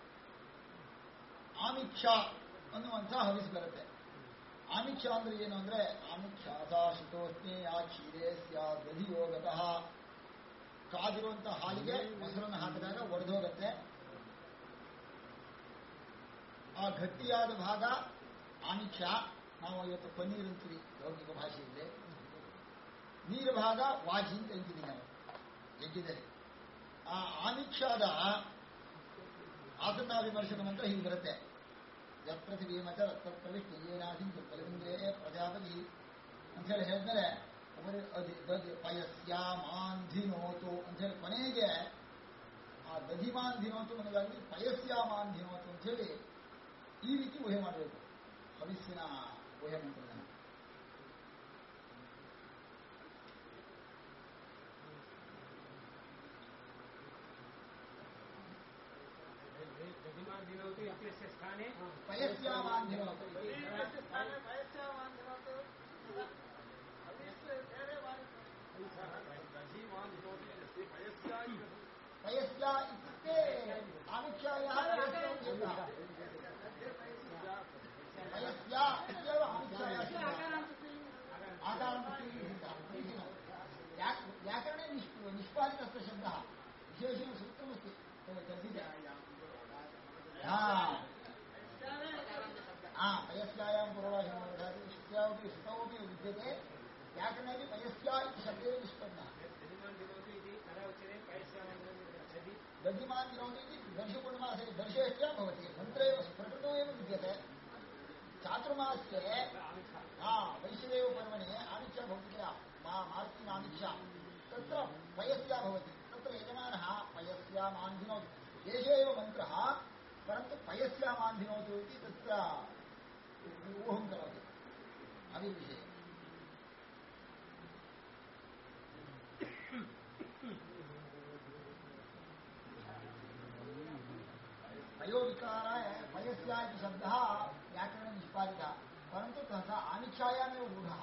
ಆಮಿಕ್ಷ ಅನ್ನುವಂಥ ಹವಿಸ್ ಬರುತ್ತೆ. ಆಮಿಕ್ಷ ಅಂದ್ರೆ ಏನು ಅಂದ್ರೆ, ಆಮಿಕ್ಷಾಸಾ ಶುತೋಷ್ಣಿ ಆ ಕ್ಷೀರೇ ದಧಿಯೋಗತಃ, ಕಾದಿರುವಂತಹ ಹಾಲಿಗೆ ಮೊಸರನ್ನು ಹಾಕಿದಾಗ ಒಡೆದೋಗತ್ತೆ. ಆ ಗಟ್ಟಿಯಾದ ಭಾಗ ಆಮಿಕ್ಷ, ನಾವು ಇವತ್ತು ಪನ್ನೀರ್ ಅಂತೀವಿ ಲೌಕಿಕ ಭಾಷೆಯಲ್ಲಿ. ನೀರು ಭಾಗ ವಾಜಿ ಅಂತ ಅಂತೀವಿ ನಾವು ಯಜ್ಞದಲ್ಲಿ. ಆ ಆಮಿಕ್ಷಾದ ಆಸನ್ನ ವಿಮರ್ಶನ ಮಂತ್ರ ಹೀಗೆ ಬರುತ್ತೆ, ಯತ್ಪ್ರತಿಭೀ ಮತ ರಕ್ತಪ್ರವಿಷ್ಟಿ ಏನಾದಿ ಕಲಿಂದ್ರೇ ಪ್ರಜಾಪತಿ ಅಂತ ಹೇಳಿ ಹೇಳಿದ್ಮೇಲೆ ಪಯಸ್ಯಾಮಾಂಧಿನೋತು ಅಂತ ಹೇಳಿ ಕೊನೆಗೆ ಆ ದಧಿಮಾಂಧಿನೋತು ಅನ್ನೋದಾಗಿ ಪಯಸ್ಯಾಮಾಂಧಿನೋತು ಅಂತ ಹೇಳಿ ಈ ರೀತಿ ಊಹೆ ಮಾಡಬೇಕು ಹವಿಸ್ಸಿನ ಊಹೆ ಮಂತ್ರದನ್ನು. ಪಯಸ್ಯಾಮಾಂಧಿನೋತು ಪಯಸ್ಯ ಇತ್ಯುಕ್ತೆ ಆಮಿಕ್ಷಾಯಾಃ ಪಯಸ್ಯ ಇತ್ಯೇವ ಆಮಿಕ್ಷಾಯಾಃ व्याकरणे निष्पादितस्य शब्दः विशेषेण सूत्रमस्ति चर्चिते। पयस्यायां पूर्वाहिमवदति श्रुत्यावपि श्रुतौपि विद्यते, व्याकरणेपि पयस्या इति शब्देन निष्पन्नः। दधिमान् विनोति इति दर्शपूर्णमासे दर्शेष्ठ्या भवति, मन्त्रे प्रकृतौ एव विद्यते। चातुर्मास्ये वैश्यदेव पर्वणे आमिक्षा भवति किल, मार्गीनामिक्षा, तत्र पयस्या भवति, तत्र यजमानः पयस्यामान्धिनोति, एष एव मन्त्रः, परन्तु पयस्यामान्धिनोतु इति तत्र ऊहं करोति अविर्विषये। पयोविकाराय पयस्या इति शब्दः व्याकरणे निष्पादितः, परन्तु तथा आमिक्षायामेव रूढः।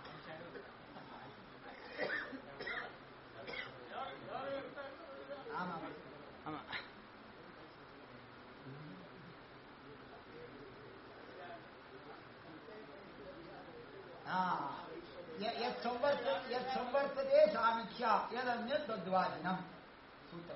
यत्संवर्तते सामिक्षा यदन्यत् तद्वादिनम् सूत्र.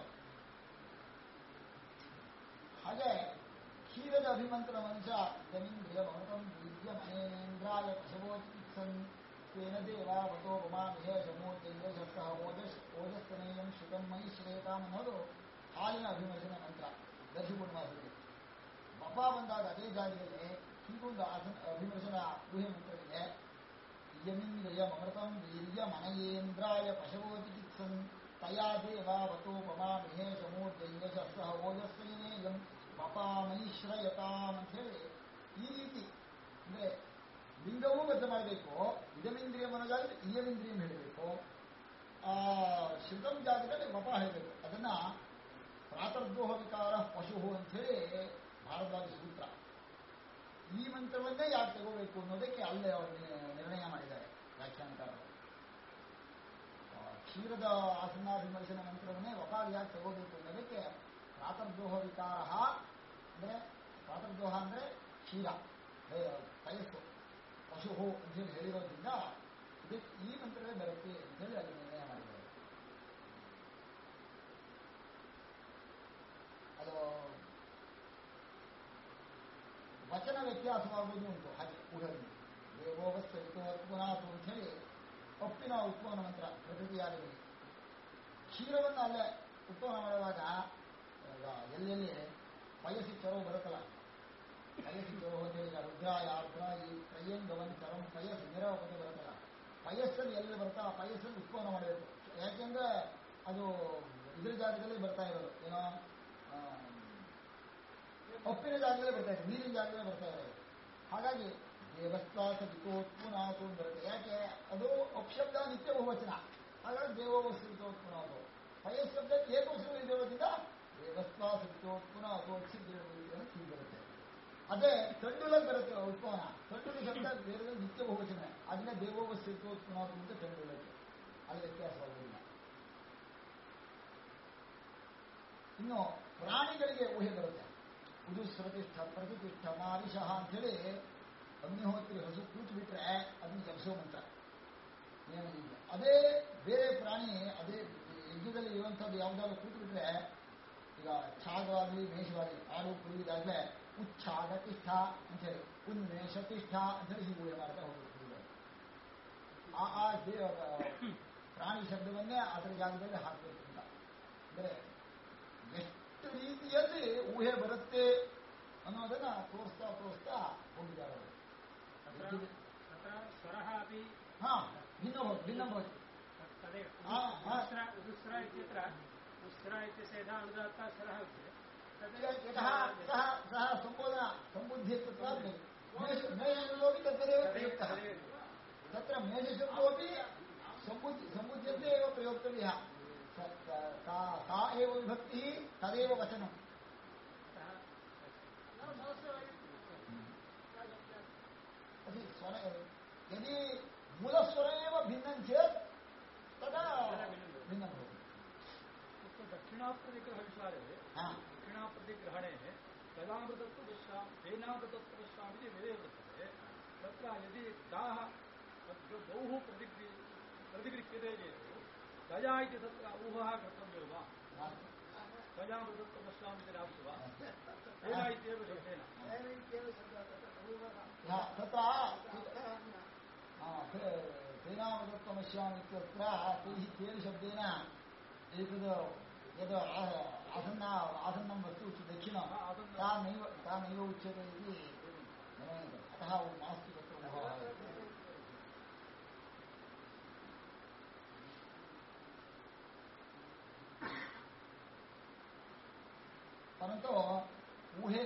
ಹಾಗೆ ಕ್ಷೀರದ ಅಭಿಮಂತ್ರ ಮನುಷ್ಯ ಜಮೀಂದ್ರಿಯ ಭವತಂ ವೀರ್ಯ ಮನೇಂದ್ರಾಯ ಪಶವೋಚಿತ್ಸನ್ ಸ್ವೇನ ದೇವಾವತೋಪಮಾ ವಿಹೇಷಮೂರ್ತಿಯಶಃ ಓಜಸ್ತನೇಯಂ ಶ್ರುತಂ ಮಯಿ ಶ್ರೇತಾಂ ಅನ್ನೋದು ಹಾಲಿನ ಅಭಿಮರ್ಶನ ಮಂತ್ರ ದರ್ಶಪೂರ್ಣವಾಸದಲ್ಲಿ. ಬಪ ಬಂದಾಗ ಅದೇ ಜಾಗದಲ್ಲಿ ಹೀಗೊಂದು ಅಭಿಮರ್ಶನ ಊಹೆ ಮಂತ್ರವಿದೆ. ಯಮೀಂದ್ರಿಯ ಅಮೃತಂ ವೀರ್ಯ ಮನಯೇಂದ್ರಾಯ ಪಶವೋಚಿತ್ಸನ್ ತಯಾ ದೇವಾವತೋಪಮಾ ವಿಹೇಷಮೂರ್ತಿಯಶಃ ಓಜಸ್ತನೇಯಂ ಪಪಾಮೈಶ್ರಯತಾಂ ಅಂತ ಹೇಳಿ ಈ ರೀತಿ ಅಂದ್ರೆ ಲಿಂಗವೂ ಬದ್ಧ ಮಾಡಬೇಕು. ಇದಮಿಂದ್ರಿಯ ಮನೋಜಾಗದಲ್ಲಿ ಇಯಮಿಂದ್ರಿಯಂ ಹೇಳಬೇಕು, ಆ ಶ್ರುತಂ ಜಾಗದಲ್ಲಿ ವಪ ಹೇಳಬೇಕು. ಅದನ್ನ ಪ್ರಾತರ್ದೋಹ ವಿಕಾರ ಪಶು ಅಂಥೇಳಿ ಭಾರದ್ವಾಜ ಸೂತ್ರ. ಈ ಮಂತ್ರವನ್ನೇ ಯಾಕೆ ತಗೋಬೇಕು ಅನ್ನೋದಕ್ಕೆ ಅಲ್ಲೇ ಅವರು ನಿರ್ಣಯ ಮಾಡಿದ್ದಾರೆ ವ್ಯಾಖ್ಯಾನಕಾರರು. ಕ್ಷೀರದ ಆಸನಾಭಿಮರ್ಶನ ಮಂತ್ರವನ್ನೇ ವಪಾಗಿ ಯಾಕೆ ತಗೋಬೇಕು ಅನ್ನೋದಕ್ಕೆ ಪ್ರಾತರ್ದೋಹ ವಿಕಾರ ಅಂದ್ರೆ ಪ್ರಾತರ್ದೋಹ ಅಂದ್ರೆ ಕ್ಷೀರ ಪಯಸ್ಸು ಪಶು ಅಂತೇಳಿ ಹೇಳಿರೋದ್ರಿಂದ ಇದಕ್ಕೆ ಈ ಮಂತ್ರವೇ ಬರುತ್ತೆ ಅಂತೇಳಿ ಅಲ್ಲಿ ನಿರ್ಣಯ ಮಾಡಿದ್ದಾರೆ. ಅದು ವಚನ ವ್ಯತ್ಯಾಸವಾಗುವುದು ಉಂಟು. ಹಾಗೆ ಊರಲ್ಲಿ ದೇವೋವಸ್ಥಿತೋತ್ಪುನಾಥು ಅಂತ ಹೇಳಿ ಒಪ್ಪಿನ ಉತ್ಪನ್ನ ಮಂತ್ರ ಪ್ರಕೃತಿಯಾಗಲಿ. ಕ್ಷೀರವನ್ನು ಅಲ್ಲೇ ಉತ್ಪನ್ನ ಮಾಡುವಾಗ ಎಲ್ಲೆಲ್ಲಿ ಪಯಸಿ ಚರೋ ಬರುತ್ತಲ್ಲ, ಪಯಸಿ ಚರೋ ಅಂತೇಳಿ ರುದ್ರಾಯ ಆರ್ದ್ರ ಈ ಪ್ರಯಂಗವನ್ ಚರಂ ಪಯಸ್ ನಿರವಪದ ಬರುತ್ತಲ್ಲ, ಪಯಸ್ಸಲ್ಲಿ ಎಲ್ಲಿ ಬರುತ್ತಾ ಆ ಪಯಸ್ಸಲ್ಲಿ ಉತ್ಪನ್ನ ಮಾಡಬೇಕು. ಯಾಕೆಂದ್ರೆ ಅದು ಇದ್ರ ಜಾಗದಲ್ಲಿ ಬರ್ತಾ ಇರೋದು, ಏನೋ ಒಪ್ಪಿನ ಜಾಗದಲ್ಲೇ ಬರ್ತಾ ಇದೆ, ನೀರಿನ ಜಾಗದಲ್ಲೇ ಬರ್ತಾ ಇರೋದು. ಹಾಗಾಗಿ ದೇವಸ್ಥಾಸ ವಿಕೋತ್ಪುನಾಥು ಬರುತ್ತೆ. ಯಾಕೆ ಅದು ಅಪ್ಶಬ್ದ ನಿತ್ಯ ಬಹುವಚನ, ಹಾಗಾಗಿ ದೇವೋವಸ್ಥಿತೋತ್ಪುನಾಥು. ಪಯಶಬ್ದ ಏಕೋತ್ಸವ ಇರೋದ್ರಿಂದ ದೇವಸ್ಥಾಸ ವಿಕೋತ್ಪುನಾಥು ಸಿದ್ಧ ಬರುತ್ತೆ. ಅದೇ ತಂಡುಲಲ್ಲಿ ಬರುತ್ತೆ ಉತ್ಪನ್ನ. ತಂಡುಲ ಶಬ್ದ ಬೇರೆ ನಿತ್ಯ ಬಹುವಚನ, ಅದನ್ನ ದೇವೋವಸ್ಥಿತೋತ್ಪುನಾಥು ಅಂತ ತಂಡುಲಕ್ಕೆ ಅಲ್ಲಿ ವ್ಯತ್ಯಾಸವಾಗುವುದಿಲ್ಲ. ಇನ್ನು ಪ್ರಾಣಿಗಳಿಗೆ ಊಹೆ ಬರುತ್ತೆ. ಉದುಸ್ರತಿಷ್ಠ ಪ್ರತಿಷ್ಠ ಮಾರಿಷಃ ಅಂಥೇಳಿ ಅಗ್ನಿಹೋತ್ರಿ ಹಸು ಕೂತು ಬಿಟ್ರೆ ಅದನ್ನು ಜಪಿಸೋ ಮಂತ್ರ ಏನಿದೆ. ಅದೇ ಬೇರೆ ಪ್ರಾಣಿ ಅದೇ ಯಜ್ಞದಲ್ಲಿ ಇರುವಂಥದ್ದು ಯಾವುದಾದ್ರು ಕೂತು ಬಿಟ್ರೆ, ಈಗ ಛಾಗವಾಗಲಿ ಮೇಷವಾಗಲಿ ಆಡು ಕುರಿದಾಗಲೇ ಉಚ್ಛಾಗತಿಷ್ಠ ಅಂತೇಳಿ ಉನ್ಮೇಷತಿಷ್ಠ ಅಂತೇಳಿ ಹೀಗೆ ಊಹೆ ಮಾಡ್ತಾ ಹೋಗ್ಬೇಕು. ಆ ಪ್ರಾಣಿ ಶಬ್ದವನ್ನೇ ಅದರ ಜಾಗದಲ್ಲಿ ಹಾಕಬೇಕು ಅಂತ. ಅಂದರೆ ಎಷ್ಟು ರೀತಿಯಲ್ಲಿ ಊಹೆ ಬರುತ್ತೆ ಅನ್ನೋದನ್ನ ತೋರಿಸ್ತಾ ಹೋಗಿದ್ದಾರೆ ಅವರು. ಹಾ ಭಿನ್ನ ಭವತಿ ಸಹ ಸಂಬೋಧನ ಸಂಬುದ್ಧಿತ್ವಾत् ಮೇಷಶಬ್ದೋಪಿ ತದ್ವದೇವ ಪ್ರಯುಕ್ತಃ. ತತ್ರ ಮೇಷಶಬ್ದೋಪಿ ಸಂಬುಧ್ಯತೆ एव प्रयोक्तव्यः. सा एव विभक्तिः तदेव वचनम्. यदि मूलस्वर एव भिन्नं चेत् तदा भिन्नं भवति. दक्षिणाप्रतिग्रहविचारे दक्षिणाप्रतिग्रहणे तदामृतत्व पश्याम तेनामृतत्व पश्याम इति वेदे वर्तते. तत्र यदि ताः बहु प्रतिगृह्यते चेत् तया इति तत्र ऊहः कर्तव्यो वा? तयामृतत्व पश्याम इति नास्ति वा? तेन इत्येव शब्देन तथा तेनामृतत्वमश्यामि इत्यत्र तैः तेन शब्देन एतद् यद् आसन्नं वस्तु दक्षिणं तानैव उच्यते इति अतः मास्तु तत्र ऊहः. परन्तु ऊहे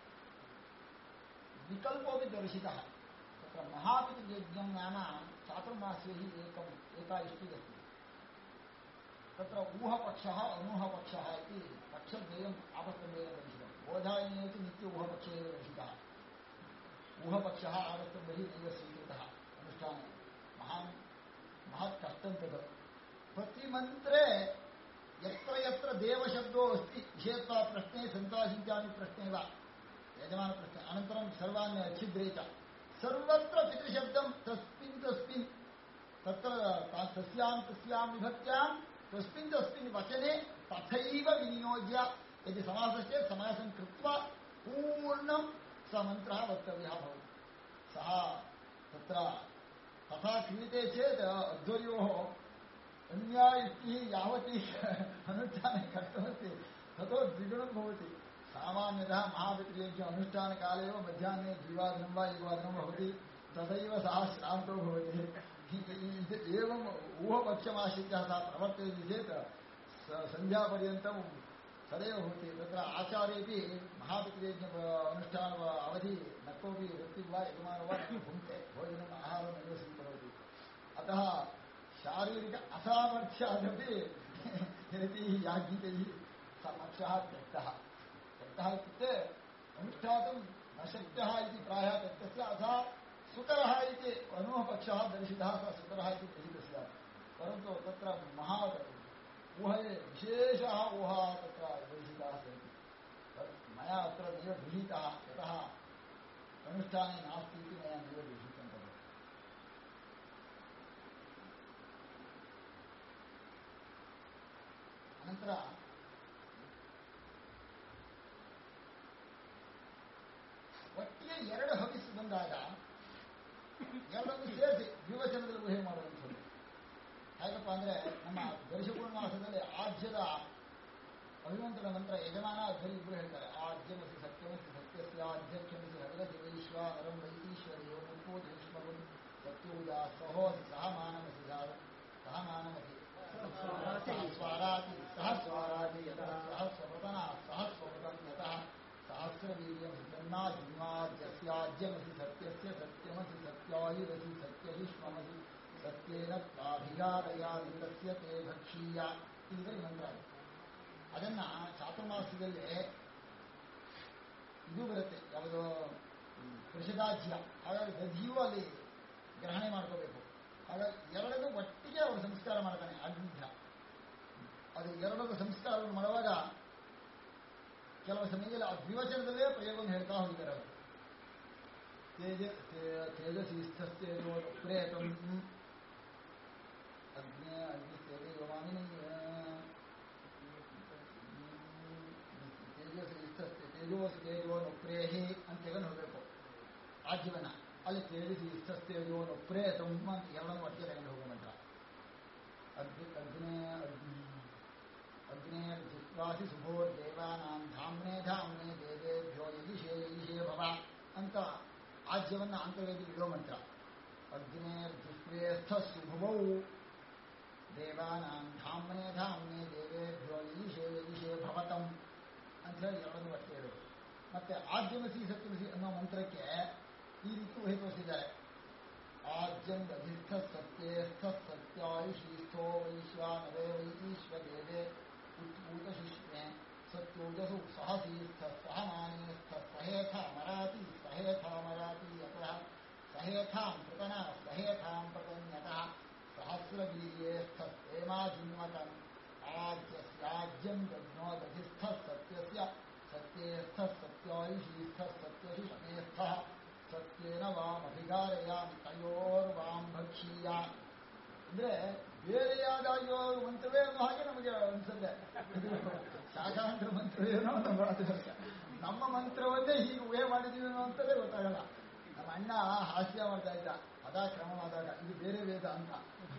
विकल्पोऽपि दर्शितः. तत्र महापितृयज्ञं नाम चातुर्मास्ये हि एका इष्टिरस्ति. तत्र ऊहपक्षः अनूहपक्षः इति पक्षद्वयम् आपस्तम्भेन दर्शितम्. बोधायने तु नित्य ऊहपक्षे एव दर्शितः. ऊहपक्षः आपस्तम्भैः नैव स्वीकृतः अनुष्ठाने. महत् कष्टं तद्. प्रतिमन्त्रे यत्र यत्र देवशब्दो अस्ति विषयत्वा प्रश्ने सन्तासिञ्चामि प्रश्ने वा यजमानप्रश्ने अनन्तरं सर्वान् छिद्रे च सर्वत्र पितृशब्दं तस्मिन् तत्र तस्यां विभक्त्यां तस्मिन् वचने तथैव विनियोज्य यदि समासश्चेत् चेत् समासं कृत्वा पूर्णं स मन्त्रः वक्तव्यः भवति. सः तत्र तथा क्रियते चेत् अध्वर्योः अन्या युक्तिः यावती अनुष्ठाने कष्टमस्ति ततो द्विगुणं भवति. सामान्यतः महापितृयज्ञ अनुष्ठानकाले एव मध्याह्ने द्विवादनं वा एकवादनं भवति. तदैव सः श्रान्तो भवति. एवम् ऊहपक्षमाश्रित्य सः प्रवर्तयति चेत् सन्ध्यापर्यन्तं तदेव भवति. तत्र आचार्येपि महापितृयज्ञ अनुष्ठान अवधि न कोऽपि वृत्तिं वा यजमानो वा न भुङ्क्ते. भोजनम् आहारं नैव स्वीकरोति. अतः शारीरिक असामर्थ्यादपि यैः याज्ञिकैः सामर्थ्यः त्यक्तः इत्युक्ते अनुष्ठातुं न शक्यः इति प्रायः त्यक्तस्य अथवा सुकरः इति अनुपक्षः दर्शितः सः सुकरः इति ग्रहीतः स्यात् परन्तु तत्र महात् ऊहये विशेषः ऊहा तत्र दर्शिताः सन्ति मया अत्र नैव गृहीतः यतः अनुष्ठाने नास्ति इति मया नैव गृहीतं तद् अनन्तर ಒಟ್ಟಿಗೆ ಎರಡು ಹವಿಸ್ಸು ಬಂದಾಗ ಎರಡನ್ನು ಸೇರಿಸಿ ದ್ವಿವಚನದಲ್ಲಿ ಊಹೆ ಮಾಡುವಂಥದ್ದು ಹೇಗಪ್ಪ ಅಂದ್ರೆ ನಮ್ಮ ದರ್ಶಪೂರ್ಣ ಮಾಸದಲ್ಲಿ ಆಜ್ಯದ ಅಭಿಮಂತ್ರಣ ಮಂತ್ರ ಯಜಮಾನ ಅಧ್ವರಿ ಇಬ್ಬರು ಹೇಳ್ತಾರೆ ಆಜ್ಯಮಸಿ ಸತ್ಯಮಸಿ ಸತ್ಯಸ್ಯ ಆಧ್ಯಕ್ಷಮಸಿ ಹಗರಸಿ ವೈಶ್ವಾನರಂ ವೈತೀಶ್ವರಿಯೋ ಮುಪ್ಪೂತಿಷ್ಮಗುಂ ಸತ್ಯೂಜಾ ಸಹೋಸಿ ಸಹಮಾನಮಸಿ ಸಹಮಾನಮಸಿ ಸಹಸ್ವಾರಾತಿ ಸಹಸ್ವಾರಾತಿ ಯತಃ ಸಹಸ್ವಪತನ ಸಹಸ್ವಪತಂ ಯತಃ सहस्रवीर्यं हितन्ना जिन्वाद्यस्याद्यमसि सत्यस्य सत्यमसि सत्यायुरसि सत्यहिष्ममसि सत्येन प्राभिगारयामि तस्य ते भक्षीय ಇದರ ಮಂತ್ರ ಅದನ್ನ ಚಾತುರ್ಮಾಸದಲ್ಲಿ ಇದು ಬರುತ್ತೆ ಯಾವುದೋ ಕೃಷದಾಜ್ಯ ಹಾಗಾಗಿ ದಧಿಯೂ ಅಲ್ಲಿ ಗ್ರಹಣೆ ಮಾಡ್ಕೋಬೇಕು ಹಾಗಾಗಿ ಎರಡನ್ನೂ ಒಟ್ಟಿಗೆ ಅವರು ಸಂಸ್ಕಾರ ಮಾಡ್ತಾನೆ ಅಗ್ನಿಧ್ಯ ಅದು ಎರಡನ್ನೂ ಸಂಸ್ಕಾರವನ್ನು ಮಾಡುವಾಗ ಕೆಲವು ಸಮಯದಲ್ಲಿ ಆ ದ್ವಿವಚನದಲ್ಲೇ ಪ್ರಯೋಗವನ್ನು ಹೇಳ್ತಾ ಹೋಗಿದ್ದಾರೆ ಅವರು ತೇಜಸ್ಸೀಸ್ಥಸ್ತೇಜೋ ಪ್ರೇತಂ ಅಗ್ನೇ ಅಗ್ನಿಸ್ತೇಜೋಮಾನಿ ತೇಜೋಸಿ ತೇಜೋ ನೊಪ್ರೇಹಿ ಅಂತೇಳಿ ನೋಡಬೇಕು ಆಜ್ಯವನ್ನ ಅಲ್ಲಿ ತೇಜಸ್ಸೀಸ್ಥಸ್ತೇಜೋ ನೊಪ್ರೇತಂ ಅಂತ ಎರಡನ್ನು ಒಟ್ಟಿಗೆ ತಗೊಂಡು ಹೋಗೋ ಮಂತ್ರ ಅಗ್ನೇ ಅಗ್ನೇರ್ಜಿತ್ವಾಸಿ ಶುಭೋರ್ದೇವಾನಾಂ ಧಾಮ್ನೇ ಧಾಮ್ನೇ ದೇವೇಭ್ಯೋ ಯಯಿಷೇ ಭವ ಅಂತ ಆಜ್ಯವನ್ನು ಅಂತರ್ವೇದಿ ಇಡೋ ಮಂತ್ರ ಅಗ್ನೇರ್ಜಿತ್ವೇಸ್ಥ ಶುಭವೌ ದೇವಾನಾಂ ಧಾಮ್ನೇ ಧಾಮ್ನೇ ದೇವೇಭ್ಯೋ ಯಯಿಷೇ ಭವತಂ ಅಂತ ಹೇಳಿ ಎರಡನ್ನು ಒಟ್ಟಿಗೆ ಇಡೋದು ಮತ್ತೆ ಆಜ್ಯಮಸಿ ಸತ್ಯಮಸಿ ಅನ್ನೋ ಮಂತ್ರಕ್ಕೆ ಈ ರೀತಿ ಊಹೆ ತೋರಿಸಿದ್ದಾರೆ ಆಜ್ಯಂ ದಧಿಸ್ಥ ಸತ್ಯೇಸ್ಥ ಸತ್ಯಾಯುಷೀಸ್ಥೋ ವೈಶ್ವಾನರೇ ವೈತೀಶ್ವದೇವೇ उत्पूतशिष्णे सत्योजसु सहसीस्थ सहमानेस्थ सहेथा मराति यतः सहेथां प्रतना सहेथां प्रतन्यतः सहस्रवीर्येस्थ हेमाजिन्वतम् आज्यस्याज्यं दध्नो दधिस्थ सत्यस्य सत्येस्थ सत्यायुषीस्थ सत्यशिष्णेस्थः सत्येन वामभिगारयामि तयोर्वां भक्षीय ಅಂದ್ರೆ ಬೇರೆಯಾದಾಗಿಯೋ ಮಂತ್ರವೇ ಅನ್ನೋ ಹಾಗೆ ನಮಗೆ ಅನ್ಸುತ್ತೆ ಶಾಖಾಂತರ ಮಂತ್ರವೇನೋ ನಮ್ಮ ಮಂತ್ರವನ್ನೇ ಹೀಗೆ ಊಹೆ ಮಾಡಿದೀವಿ ಅಂತಲೇ ಗೊತ್ತಾಗಲ್ಲ ನಮ್ಮ ಅಣ್ಣ ಹಾಸ್ಯ ಮಾಡ್ತಾ ಇದ್ದ ಪದಾಕ್ರಮವಾದಾಗ ಇದು ಬೇರೆ ವೇದ ಅಂತ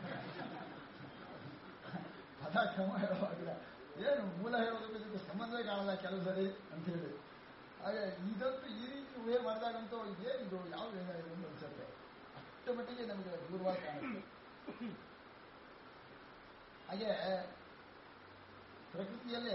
ಪದಾಕ್ರಮ ಹೇಳುವಾಗಿಲ್ಲ ಏನು ಮೂಲ ಹೇಳೋದಕ್ಕೆ ಇದಕ್ಕೆ ಸಂಬಂಧವೇ ಕಾಣಲ್ಲ ಕೆಲವು ಸರಿ ಅಂತ ಹೇಳಿ ಹಾಗೆ ಇದಂತೂ ಈ ರೀತಿ ಊಹೆ ಮಾಡಿದಾಗಂತೂ ಏನಿದು ಯಾವ ವೇದ ಇದು ಅಂತ ಅನ್ಸುತ್ತೆ ಅಷ್ಟು ಮಟ್ಟಿಗೆ ನಮಗೆ ದೂರವಾಗಿ ಕಾಣುತ್ತೆ ಹಾಗೆ ಪ್ರಕೃತಿಯಲ್ಲೇ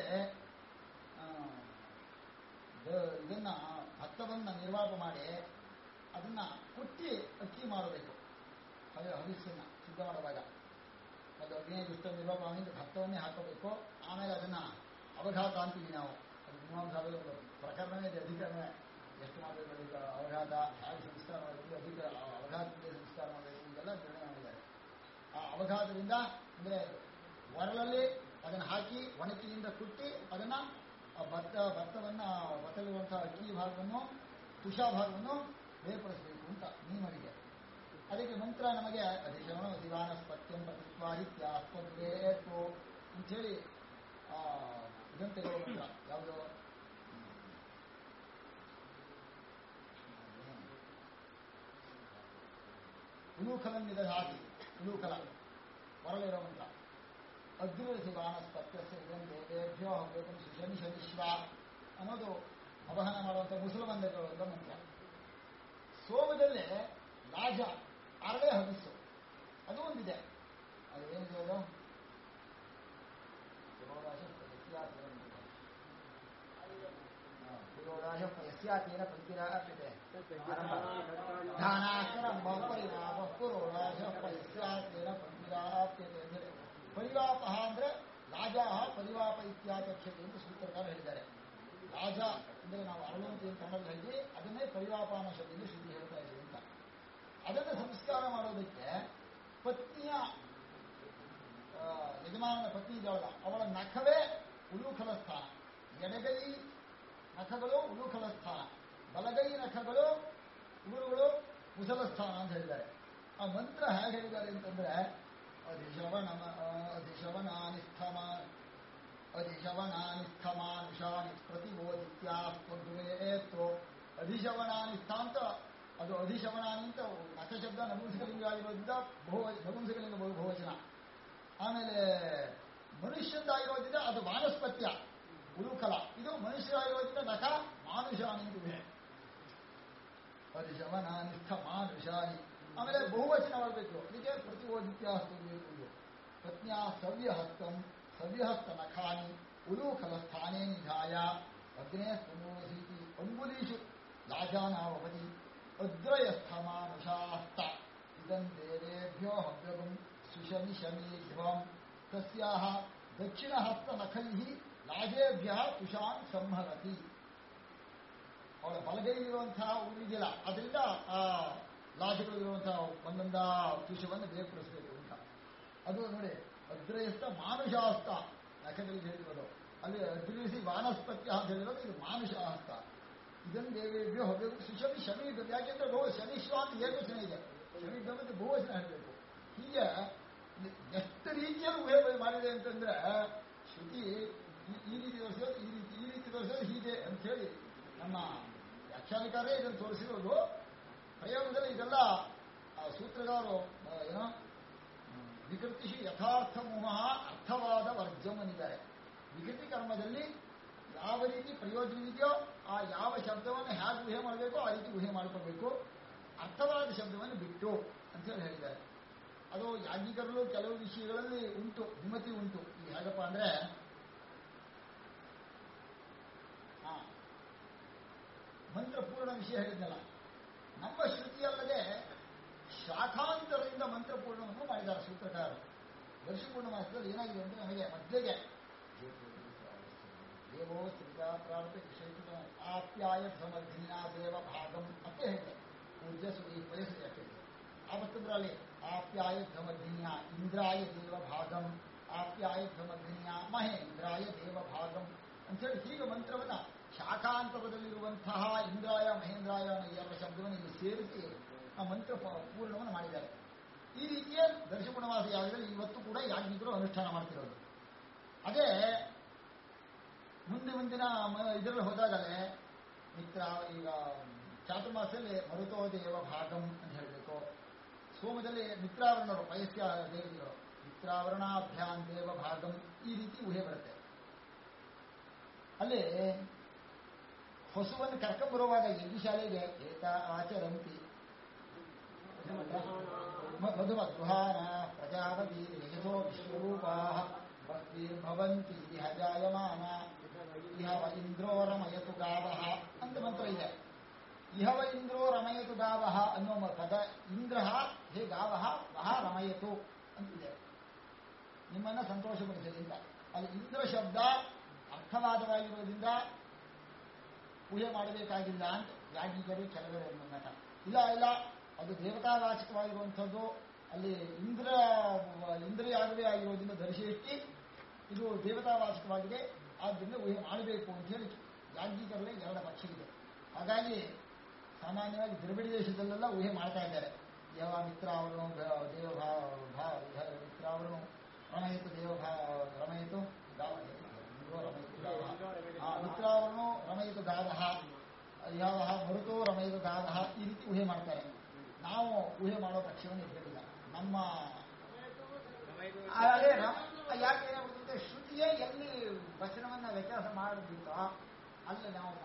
ಇದನ್ನ ಭತ್ತವನ್ನ ನಿರ್ವಾಪ ಮಾಡಿ ಅದನ್ನ ಕುಟ್ಟಿ ಅಕ್ಕಿ ಮಾಡಬೇಕು ಹಾಗೆ ಹವಿಸ್ಸನ್ನ ಸಿದ್ಧ ಮಾಡುವಾಗ ಅದು ಅಗ್ನೇಯ ದುಷ್ಟ ನಿರ್ವಾಪ ಮಾಡಿ ಭತ್ತವನ್ನೇ ಹಾಕಬೇಕು ಆಮೇಲೆ ಅದನ್ನ ಅವಘಾತ ಅಂತೀವಿ ನಾವು ಅದು ಮೀಮಾಂಸಾದ ಪ್ರಕರಣವೇ ಇದೆ ಅಧಿಕರಣವೇ ಎಷ್ಟು ಮಾಡಬೇಕು ಈಗ ಅವಘಾತ ಹಾಗೆ ಸಂಸ್ಕಾರ ಮಾಡಬೇಕು ಅಧಿಕ ಅವಘಾತದಿಂದ ಸಂಸ್ಕಾರ ಮಾಡಬೇಕು ಇದೆಲ್ಲ ನಿರ್ಣಯ ಮಾಡಿದ್ದಾರೆ ಆ ಅವಘಾತದಿಂದ ಅಂದ್ರೆ ಒರಳಲ್ಲಿ ಅದನ್ನು ಹಾಕಿ ಒಣಕಿನಿಂದ ಕುಟ್ಟಿ ಅದನ್ನ ಭತ್ತವನ್ನ ಭತ್ತಲಿರುವಂತಹ ಅಕ್ಕಿ ಭಾಗವನ್ನು ತುಷಾ ಭಾಗವನ್ನು ಬೇರ್ಪಡಿಸಬೇಕು ಅಂತ ನಿಯಮವಿದೆ ಅದಕ್ಕೆ ಮಂತ್ರ ನಮಗೆ ಅಧಿಶವಣ ದಿವಾನಸ್ಪತ್ಯಂ ಪ್ರತಿತ್ವಾದಿತ್ಯಾಸ್ಪದ್ವೇತು ಅಂಥೇಳಿ ಇದನ್ನು ತೆಗೆದುವ ಮಂತ್ರ ಯಾವುದು ಉಲೂಖಲನ್ನಿದಧಾತಿ ಉಲೂಖಲ ಹೊರಲಿರೋ ಮಂತ್ರ ಅಗ್ನಿರ್ಧಿವಾನಸ್ಪತ್ಯಸ್ಯ ಇದಂ ದೇವೇಭ್ಯೋ ಹವ್ಯಕಂ ಸುಶನಿ ಶನಿಶ್ವ ಅನ್ನೋದು ಅವಹನ ಮಾಡುವಂಥ ಮುಸಲ್ಮಾನರು ಅಂತ ಮಂತ್ರ ಸೋಮದಲ್ಲೇ ಲಾಜ ಅರಳೆ ಹವಿಸ್ಸು ಅದು ಒಂದಿದೆ ಅದು ಏನಿದೆ ಅದು ಯಸ್ಯಾತೇನ ಪಂಕ್ತಿರಾಪ್ಯತೆ ಧಾನಾಕರ ಪರಿಣಾಮ ಪುರೋರಾಜ ಯಸ್ಯಾತೇನ ಪಂಕ್ತಿರಾಪ್ಯತೆ ಅಂದರೆ ರಕ್ಷತೆ ಎಂದು ಸೂತ್ರಕಾರ ಹೇಳಿದ್ದಾರೆ. ರಾಜ ಅಂದರೆ ನಾವು ಅರಳುವಂತೆ ಅಂತ ಕನ್ನಡದಲ್ಲಿ ಹೇಳಿ ಅದನ್ನೇ ಪರಿವಾಪಾನ ಶಬ್ದದಲ್ಲಿ ಶ್ರುತಿ ಹೇಳ್ತಾ ಇದೆ ಅಂತ. ಅದನ್ನು ಸಂಸ್ಕಾರ ಮಾಡೋದಕ್ಕೆ ಪತ್ನಿಯ ಯಜಮಾನನ ಪತ್ನಿ ಇದ್ದಾಳಲ್ಲ ಅವಳ ನಖವೇ ಉಲೂಖಲ ಸ್ಥಾನ. ಎಡಗೈ ನಖಗಳು ಉಲೂಖಲ ಸ್ಥಾನ, ಬಲಗೈ ನಖಗಳು ಉಗುರುಗಳು ಮುಸಲ ಸ್ಥಾನ ಅಂತ ಹೇಳಿದ್ದಾರೆ. ಆ ಮಂತ್ರ ಹೇಗೆ ಹೇಳಿದ್ದಾರೆ ಅಂತಂದ್ರೆ ಅಧಿಶವನಾನಿಸ್ಥಮಾನುಷಾನಿ ಪ್ರತಿಬೋಧಿತ್ಯಾಸ್ತೋ ಅಧಿಶವನಾನಿಸ್ಥ ಅಂತ ಅದು ಅಧಿಶವನಾನಿ ಅಂತ ನಖಶಬ್ದ ನಪುಂಸಕಲಿಂಗ ಆಗಿರೋದ್ರಿಂದ ನಪುಂಸಕಲಿಂಗ ಬಹುವಚನ. ಆಮೇಲೆ ಮನುಷ್ಯಂದಾಗಿರೋದ್ರಿಂದ ಅದು ವಾನಸ್ಪತ್ಯ ಉಲುಕಲ, ಇದು ಮನುಷ್ಯರಾಗಿರೋದ್ರಿಂದ ನಖ ಮಾನುಷಾನಿ ಇದೆ. ಅಧಿಶವನಾನಿಸ್ಥ ಮಾನುಷಾನಿ. ಆಮೇಲೆ ಬಹುವಚನವಾಗಬೇಕು, ಅದಕ್ಕೆ ಪ್ರತಿಬೋಧಿತ್ಯಾಸ್ತು ಬೇಕು. ಪತ್ನಿಯ ಸವ್ಯಹಸ್ತಂ ಸವ್ಯಹಸ್ತ ನಖಾನಿ ಉಲೂಖಲ ಸ್ಥಾನೇ ನಿಧಾಯ ಅಗ್ನೇ ಸ್ತಮೋಸೀತಿ ಅಂಗುಲೀಷು ಲಾಜಾನಾವಧಿ ಅದ್ರಯಸ್ಥಮಾನುಷಾಸ್ತ ಇದಂ ದೇವೇಭ್ಯೋ ಹವ್ಯಗಂ ಸುಶಮಿ ಶಮಿ ಧ್ರುವಂ ತಸ್ಯಾಹ ದಕ್ಷಿಣಹಸ್ತ ನಖೈಹಿ ಲಾಜೇಭ್ಯ ತುಷಾನ್ ಸಂಹರತಿ. ಅವಳ ಬಲಗೈಲಿರುವಂತಹ ಊರಿಗಿಲ್ಲ, ಅದರಿಂದ ಆ ಲಾಜಗಳಿರುವಂತಹ ಒಂದೊಂದ ತುಷವನ್ನು ಬೇರ್ಪಡಿಸಬೇಕು ಅಂತ. ಅದು ನೋಡಿ ಅದ್ರಯಸ್ಥ ಮಾನುಷಾಸ್ತ ನಖಗಳಿಗೆ ಹೇಳಿರೋದು, ಅಲ್ಲಿ ಅದ್ರಿಸಿ ವಾನಸ್ಪತ್ಯ ಅಂತ ಹೇಳಿರೋದು, ಇದು ಮಾನುಷಾಸ್ತ. ಇದನ್ನು ದೇವೇಭ್ಯೋ ಹೋಗಬೇಕು ಸುಶಮಿ ಶಮಿ. ಯಾಕೆಂದ್ರೆ ಶಮಿಶ್ವ ಅಂತ ಏಕವಚನ ಇದೆ, ಶಮಿ ಮತ್ತೆ ಬಹುವಚನ ಹೇಳಬೇಕು. ಹೀಗೆ ಎಷ್ಟು ರೀತಿಯಲ್ಲಿ ಊಹೆ ಮಾಡಿದೆ ಅಂತಂದ್ರೆ ಶ್ರುತಿ ಈ ರೀತಿ ತೋರಿಸೋದು, ಈ ರೀತಿ ತೋರಿಸೋದು ಹೀಗೆ ಅಂತ ಹೇಳಿ ನಮ್ಮ ವ್ಯಾಖ್ಯಾನಕಾರೇ ಇದನ್ನು ತೋರಿಸಿರೋದು. ಪ್ರಯೋಗದಲ್ಲಿ ಇದೆಲ್ಲ ಸೂತ್ರಗಾರರು ಏನೋ ವಿಕೃತಿಷು ಯಥಾರ್ಥ ಮೋಹ ಅರ್ಥವಾದ ವರ್ಜಂ ಅಂದಿದ್ದಾರೆ. ವಿಕೃತಿ ಕರ್ಮದಲ್ಲಿ ಯಾವ ರೀತಿ ಪ್ರಯೋಜನ ಇದೆಯೋ ಆ ಯಾವ ಶಬ್ದವನ್ನು ಹೇಗೆ ಊಹೆ ಮಾಡಬೇಕೋ ಆ ರೀತಿ ಊಹೆ ಮಾಡ್ಕೋಬೇಕು, ಅರ್ಥವಾದ ಶಬ್ದವನ್ನು ಬಿಟ್ಟು ಅಂತೇಳಿ ಹೇಳಿದ್ದಾರೆ. ಅದು ಯಾಜ್ಞಿಕರಲ್ಲೂ ಕೆಲವು ವಿಷಯಗಳಲ್ಲಿ ಉಂಟು, ವಿಮತಿ ಉಂಟು. ಈಗ ಹೇಗಪ್ಪ ಅಂದ್ರೆ ಮಂತ್ರಪೂರ್ಣ ವಿಷಯ ಹೇಳಿದ್ನಲ್ಲ, ನಮ್ಮ ಶ್ರುತಿಯಲ್ಲದೆ ಶಾಖಾಂತರದಿಂದ ಮಂತ್ರಪೂರ್ಣವನ್ನು ಮಾಡಿದ್ದಾರೆ ಸೂತ್ರಕಾರರು. ವರ್ಷಪೂರ್ಣ ಮಾಸದಲ್ಲಿ ಏನಾಗಿದೆ ಅಂದ್ರೆ ನಮಗೆ ಮಧ್ಯೆಗೆ ದೇವೋ ಸ್ಥಿತ ಪ್ರಾರ್ಥ ವಿಷಯಿತ ಆಪ್ಯಾಯ ಸಮರ್ಧಿನ ದೇವ ಭಾಗಂ ಅಂತ ಹೇಳಿದೆ. ಪೂಜ್ಯ ಸುದಿ ವಯಸ್ಸು ಯಾಕಿದೆ ಆವತ್ತಂದ್ರಲ್ಲಿ ಆಪ್ಯಾಯ ಸಮರ್ಧಿನಿಯ ಇಂದ್ರಾಯ ದೇವ ಭಾಗಂ, ಆಪ್ಯಾಯ ಸಮರ್ಧಿನಿಯ ಮಹೇಂದ್ರಾಯ ದೇವ ಭಾಗಂ ಅಂತೇಳಿ ಹೀಗೆ ಮಂತ್ರವನ್ನ ಶಾಖಾಂತರದಲ್ಲಿರುವಂತಹ ಇಂದ್ರಾಯ ಮಹೇಂದ್ರಾಯ ಎರಡು ಶಬ್ದವನ್ನು ಇಲ್ಲಿ ಸೇರಿಸಿ ಆ ಮಂತ್ರ ಪೂರ್ಣವನ್ನು ಮಾಡಿದ್ದಾರೆ. ಈ ರೀತಿಯ ದರ್ಶಪುಣವಾಸ ಯಾಗದಲ್ಲಿ ಇವತ್ತು ಕೂಡ ಯಾಜ್ಞಿಕರು ಅನುಷ್ಠಾನ ಮಾಡ್ತಿರೋದು. ಅದೇ ಮುಂದಿನ ಇದರಲ್ಲಿ ಹೋದಾಗಲೇ ಮಿತ್ರ, ಈಗ ಚಾತುರ್ಮಾಸದಲ್ಲಿ ಮರುತೋ ದೇವ ಭಾಗಂ ಅಂತ ಹೇಳಬೇಕು. ಸೋಮದಲ್ಲಿ ಮಿತ್ರಾವರಣರು ಪಯಸ್ಯ ದೇವಿಗಳು ಮಿತ್ರಾವರಣಾಭ್ಯಾನ್ ದೇವ ಭಾಗಂ, ಈ ರೀತಿ ಊಹೆ ಬರುತ್ತೆ. ಅಲ್ಲಿ ಹೊಸವನ್ನು ಕರ್ಕೊಂಬರುವಾಗ ಯಜ್ಞಶಾಲೆಗೆ ಏತ ಆಚರಂತಿ ಮಧುಮಧ್ವಾನ ಪ್ರಜಾಪತಿ ಯಶಸೋ ವಿಶ್ವರೂಪಾ ಭವಂತಿ ಇಹ ಜಾಯಮಾನ ಇಹವ ಇಂದ್ರೋ ರಮಯತು ಗಾವಃ ಅಂತ ಮಂತ್ರ ಇದೆ. ಇಹವ ಇಂದ್ರೋ ರಮಯತು ಗಾವಃ ಅನ್ನೋ ಪದ, ಇಂದ್ರ ಹೇ ಗಾವಃ ವಹ ರಮಯತು ಅಂತಿದೆ, ನಿಮ್ಮನ್ನ ಸಂತೋಷಪಡಿಸಲಿ ಅಂತ. ಅಲ್ಲಿ ಇಂದ್ರ ಶಬ್ದ ಅರ್ಥವಾದವಾಗಿರೋದ್ರಿಂದ ಊಹೆ ಮಾಡಬೇಕಾಗಿಲ್ಲ ಅಂತ ಯಾಜ್ಞಿಕರು ಕೆಲವರು ಮತ. ಇಲ್ಲ ಅದು ದೇವತಾವಾಚಕವಾಗಿರುವಂಥದ್ದು, ಅಲ್ಲಿ ಇಂದ್ರಿಯಾಗವೇ ಆಗಿರೋದ್ರಿಂದ ದರ್ಶಿಷ್ಟಿ ಇದು ದೇವತಾವಾಚಕವಾಗಿದೆ, ಆದ್ದರಿಂದ ಊಹೆ ಮಾಡಬೇಕು ಅಂತ ಹೇಳಿ ಯಾಜ್ಞಿಕರಲ್ಲೇ ಎರಡು ಪಕ್ಷ ಇದೆ. ಹಾಗಾಗಿ ಸಾಮಾನ್ಯವಾಗಿ ದ್ರವಿಡ ದೇಶದಲ್ಲೆಲ್ಲ ಊಹೆ ಮಾಡ್ತಾ ಇದ್ದಾರೆ. ಯಾವ ಮಿತ್ರಾವರಣು ಮಿತ್ರಾವರಣು ರಮಯಿತು ರಮಯಿತು ಮಿತ್ರಾವರಣು ರಮಯಿತು ಗಾವಃ ಯಾವ ಮರುತೋ ರಮಯಿತು ಗಾವಃ, ಈ ರೀತಿ ಊಹೆ ಮಾಡ್ತಾರೆ. ನಾವು ಊಹೆ ಮಾಡೋ ಪಕ್ಷವನ್ನು ಇರಲಿಲ್ಲ. ನಮ್ಮ ಯಾಕೆ ಏನಾಗುತ್ತೆ, ಶ್ರುತಿಯೇ ಎಲ್ಲಿ ವಚನವನ್ನ ವ್ಯತ್ಯಾಸ ಮಾಡದಿತ್ತೋ ಅಲ್ಲಿ ನಾವು